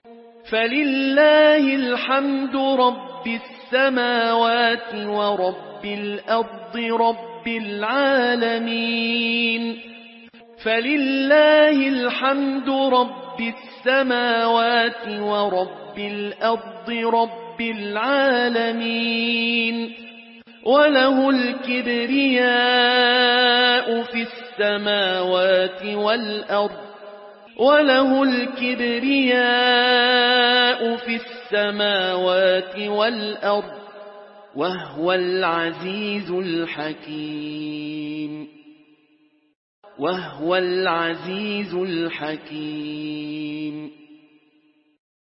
Speaker 2: فلله الحمد رب السماوات ورب الأرض رب العالمين فلله الحمد رب السماوات ورب الأرض رب العالمين وله الكبرياء في السماوات والأرض وله الكبرياء في السماوات والأرض وهو العزيز الحكيم وهو العزيز الحكيم